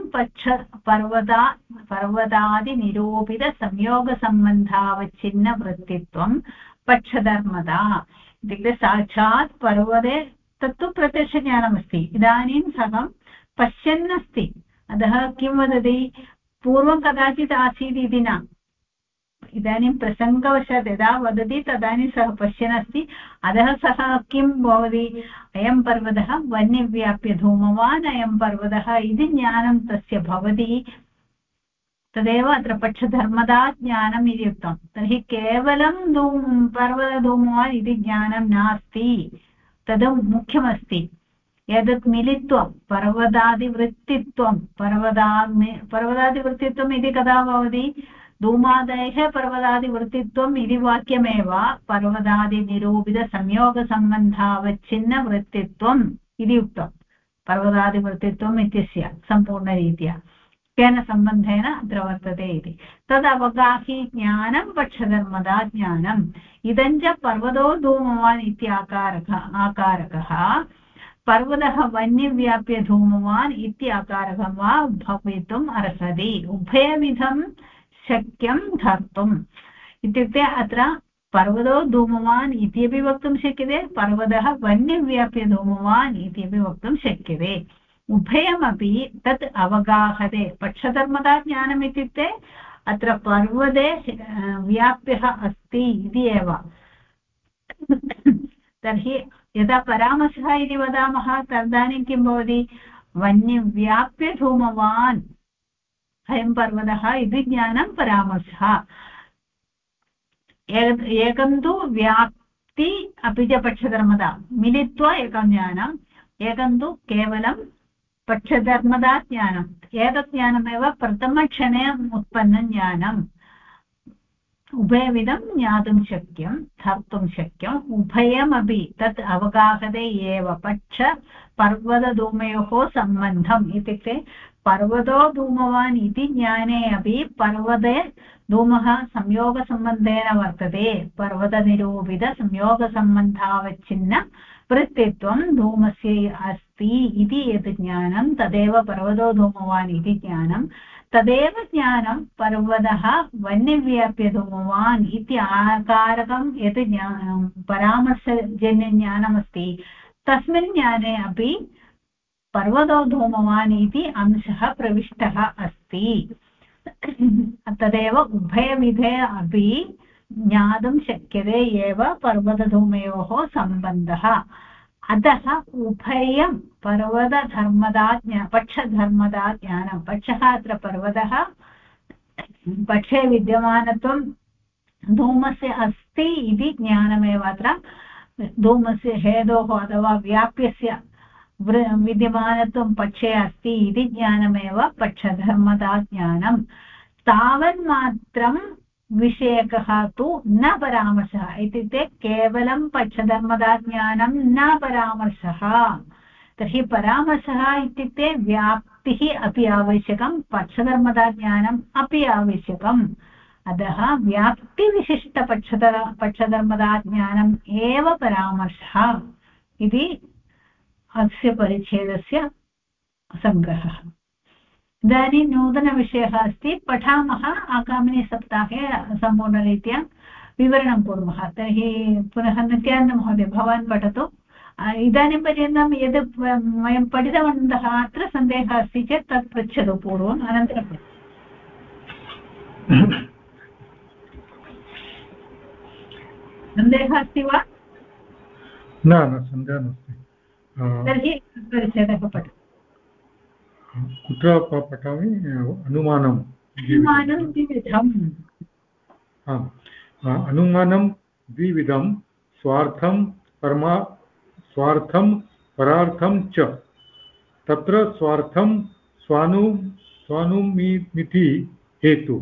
पर्वतादिनिरूपितसंयोगसम्बन्धावच्छिन्नवृत्तित्वं पक्षधर्मदा इत्युक्ते साक्षात् पर्वते तत्तु प्रत्यक्षज्ञानमस्ति इदानीं सः पश्यन् अस्ति अतः किं वदति पूर्वं कदाचित् आसीत् इति न इदानीं प्रसङ्गवशात् यदा वदति तदानीं सः पश्यन् अस्ति अतः सः किं भवति अयं पर्वतः वह्निव्याप्य धूमवान् अयं पर्वतः इति ज्ञानं तस्य भवति तदेव अत्र पक्षधर्मदा ज्ञानम् इति उक्तं तर्हि केवलं पर्वतधूमवान् इति ज्ञानं नास्ति तद् मुख्यमस्ति एतत् मिलित्वा पर्वतादिवृत्तित्वं पर्वतादिवृत्तित्वम् इति कदा भवति धूमादयः पर्वतादिवृत्तित्वम् इति वाक्यमेव पर्वतादिनिरूपितसंयोगसम्बन्धावच्छिन्नवृत्तित्वम् इति उक्तं पर्वतादिवृत्तित्वम् इत्यस्य सम्पूर्णरीत्या केन सम्बन्धेन अत्र वर्तते इति तदवगाही ज्ञानं पक्षधर्मदा ज्ञानम् इदं च पर्वतो धूमवान् इत्याकारकः पर्वतः वह्निव्याप्य धूमवान् इत्याकारकः वा भवितुम् अर्हति उभयविधं शक्यं धर्तुम् इत्युक्ते अत्र पर्वतो धूमवान् इत्यपि वक्तुं शक्यते पर्वतः वह्निव्याप्य धूमवान् इत्यपि वक्तुं शक्यते उभयमपि तत् अवगाहते पक्षधर्मदा ज्ञानम् इत्युक्ते अत्र पर्वते व्याप्यः अस्ति इति एव तर्हि यदा परामर्शः इति वदामः तदानीं किं भवति वह्निव्याप्य धूमवान् अयं पर्वतः इति ज्ञानं परामर्शः। एकं तु व्याप्ति अपि च पक्षधर्मता मिलित्वा एकं ज्ञानम्, एकं तु केवलं पक्षधर्मता ज्ञानम्। एतत् ज्ञानमेव प्रथमक्षणे उत्पन्नं ज्ञानम्। उभयविधं ज्ञातुं शक्यं, धर्तुं शक्यम्। उभयमपि तत् अवगाहते एव पक्ष पर्वतधूमयोः सम्बन्धम्। इत्युक्ते पर्वतो धूमवान् इति ज्ञाने अपि पर्वते धूमः संयोगसम्बन्धेन वर्तते। पर्वतनिरूपितसंयोगसम्बन्धावच्छिन्न वृत्तित्वं धूमस्य अस्ति इति यत् ज्ञानं तदेव पर्वतो धूमवान् इति ज्ञानं। तदेव ज्ञानं पर्वतः वह्निव्याप्य धूमवान् इति आकारकं यत् परामर्शजन्यज्ञानमस्ति तस्मिन् ज्ञाने अपि पर्वतो धूमवान् इति अंशः प्रविष्टः अस्ति। तदेव उभयविधे अपि ज्ञातुं शक्यते एव पर्वतधूमयोः सम्बन्धः। अतः उभयं पर्वतधर्मदा पक्षधर्मदा ज्ञानं। पक्षः अत्र पर्वतः, पक्षे विद्यमानत्वं धूमस्य अस्ति इति ज्ञानमेव अत्र धूमस्य हेतोः अथवा व्याप्यस्य विद्यमानत्वं पक्षे अस्ति इति ज्ञानमेव पक्षधर्मदा ज्ञानं। तावन्मात्रं विषयकः तु न परामर्शः। इत्युक्ते केवलं पक्षधर्मदा ज्ञानं न परामर्शः। तर्हि परामर्शः इत्युक्ते व्याप्तिः अपि आवश्यकं, पक्षधर्मदा ज्ञानम् अपि आवश्यकम्। अतः व्याप्तिविशिष्टपक्षधर्मदा ज्ञानम् एव परामर्शः इति अस्य परिच्छेदस्य सङ्ग्रहः। इदानीं नूतनविषयः अस्ति, पठामः। आगामिनि सप्ताहे सम्पूर्णरीत्या विवरणं कुर्मः। तर्हि पुनः नित्यानन्दमहोदय भवान् पठतु। इदानीं पर्यन्तं यद् वयं पठितवन्तः अत्र सन्देहः अस्ति चेत् तत् पृच्छतु पूर्वम्, अनन्तरं सन्देहः अस्ति वा? न सन्देहः नास्ति। तर्हि परिच्छेदः पठतु। कुत्र पठामि? अनुमानं द्विविधम्। अनुमानं द्विविधं, स्वार्थं परार्थं च। तत्र स्वार्थं स्वानुमिति हेतुः,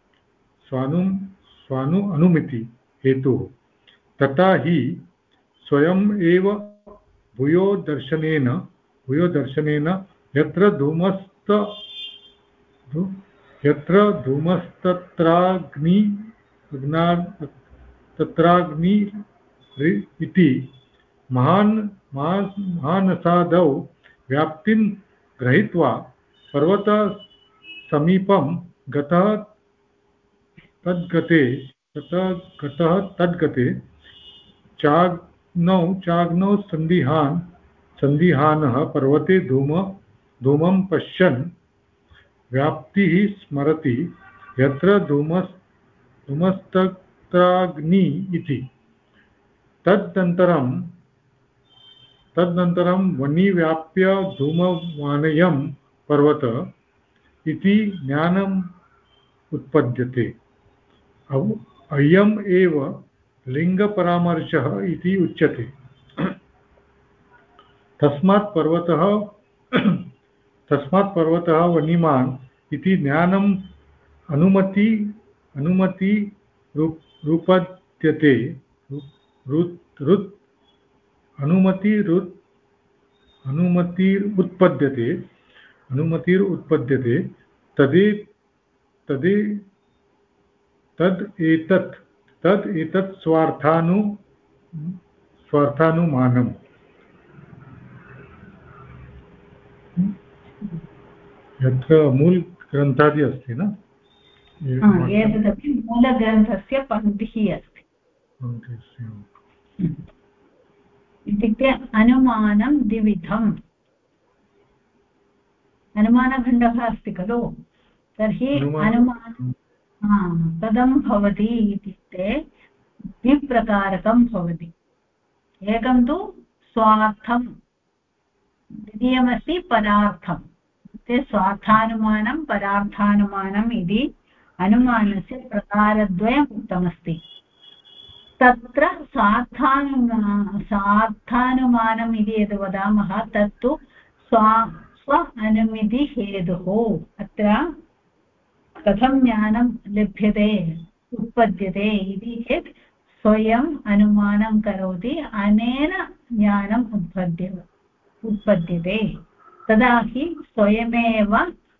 अनुमिति हेतुः। तथा हि स्वयम् एव भूयो दर्शनेन यत्र धूमस्तत्राग्नि इति महानसादौ व्याप्तिं गृहीत्वा पर्वतसमीपं गतः तद्गते चाग्नौ सन्दिहानः पर्वते धूमं पश्यन् व्याप्तिः स्मरति यत्र धूमस्तत्राग्नि इति। तदनन्तरं वह्निव्याप्य धूमवानयं पर्वत इति ज्ञानम् उत्पद्यते। अयम् एव लिङ्गपरामर्शः इति उच्यते। तस्मात् पर्वतः वह्निमान् इति ज्ञानम् अनुमति रूपद्यते। अनुमतिरुत्पद्यते। तदेतत् स्वार्थानुमानम्। यत्र मूलग्रन्थादि अस्ति न, एतदपि मूलग्रन्थस्य पङ्क्तिः अस्ति। इत्युक्ते अनुमानं द्विविधम्। अनुमानखण्डः अस्ति खलु, तर्हि अनुमानं कथं भवति इत्युक्ते द्विप्रकारकं भवति। एकं तु स्वार्थं, द्वितीयमस्ति परार्थम्। इत्युक्ते स्वार्थानुमानं परार्थानुमानम् इति अनुमानस्य प्रकारद्वयम् उक्तमस्ति। तत्र स्वार्थानुमानम् इति यद् वदामः तत्तु स्व अनुमितिहेतुः। अत्र कथं ज्ञानं लभ्यते उत्पद्यते इति चेत् स्वयम् अनुमानं करोति, अनेन ज्ञानम् उत्पद्यते। तदा हि स्वयमेव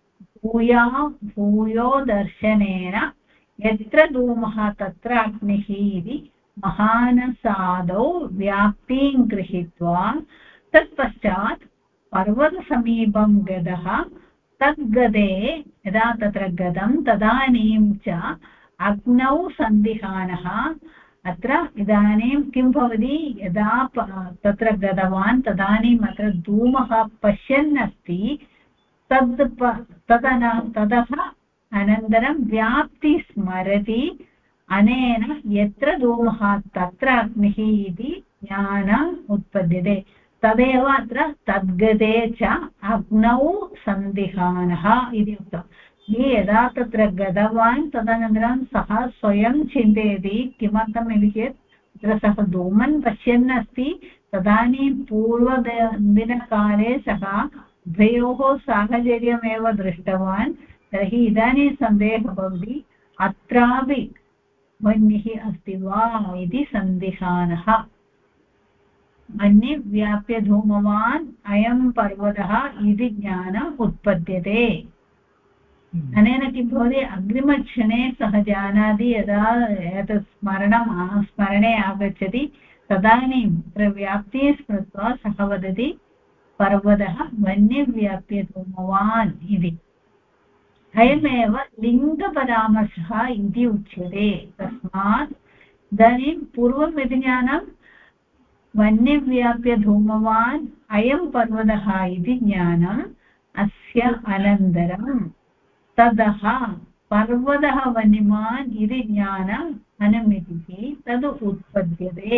भूयो दर्शनेन यत्र धूमः तत्र अग्निः इति महानसादौ व्याप्तिं गृहीत्वा तत्पश्चात् पर्वतसमीपं गतः तद्गते यदा तत्र गतं तदानीं च अग्नौ सन्दिहानः। अत्र इदानीं किं भवति, यदा तत्र गतवान् तदानीम् अत्र धूमः पश्यन् अस्ति, ततः अनन्तरं व्याप्ति स्मरति, अनेन यत्र धूमः तत्र अग्निः इति ज्ञानम् उत्पद्यते। तदेव अत्र तद्गते च अग्नौ सन्दिहानः इति उक्तम्। यदा तत्र गतवान् तदनन्तरं सः स्वयं चिन्तयति किमर्थम् इति चेत् तत्र सः धूमन् पश्यन् अस्ति, तदानीं पूर्वदिनकाले सः द्वयोः साहचर्यमेव दृष्टवान्। तर्हि इदानीं सन्देहः भवति अत्रापि वह्निः अस्ति वा इति सन्दिहानः। वह्नि व्याप्य धूमवान् अयं पर्वतः इति ज्ञानम् उत्पद्यते। अनेन किं भवति, अग्रिमक्षणे सः जानाति, यदा एतत् स्मरणे आगच्छति तदानीं व्याप्तिः स्मृत्वा सः वदति पर्वतः वह्निव्याप्य धूमवान् इति। अयमेव लिङ्गपरामर्शः इति उच्यते। तस्मात् इदानीं पूर्वं यदि ज्ञानं वह्निव्याप्य धूमवान् अयं पर्वतः इति ज्ञानम्, अस्य अनन्तरं ततः पर्वतः वह्निमान् इति ज्ञानम् अनुमितिः तद् उत्पद्यते।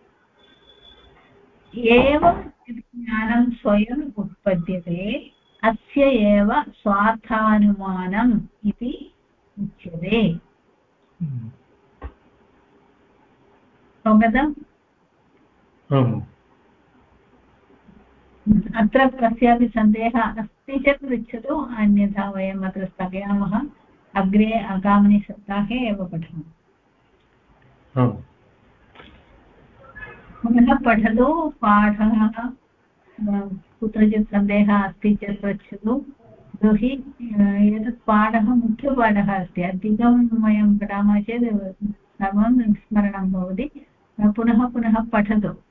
एवं ज्ञानं स्वयम् उत्पद्यते, अस्य एव स्वार्थानुमानम् इति उच्यते। अवगतम्? अत्र कस्यापि सन्देहः अस्ति चेत् पृच्छतु, अन्यथा वयम् अत्र स्थगयामः। अग्रे आगामिनि सप्ताहे एव पठामः। पुनः पठतु पाठः। कुत्रचित् सन्देहः अस्ति चेत् पृच्छतु। यतोहि एतत् पाठः मुख्यपाठः अस्ति। अधिकं वयं पठामः चेत् सर्वं स्मरणं भवति। पुनः पुनः पठतु।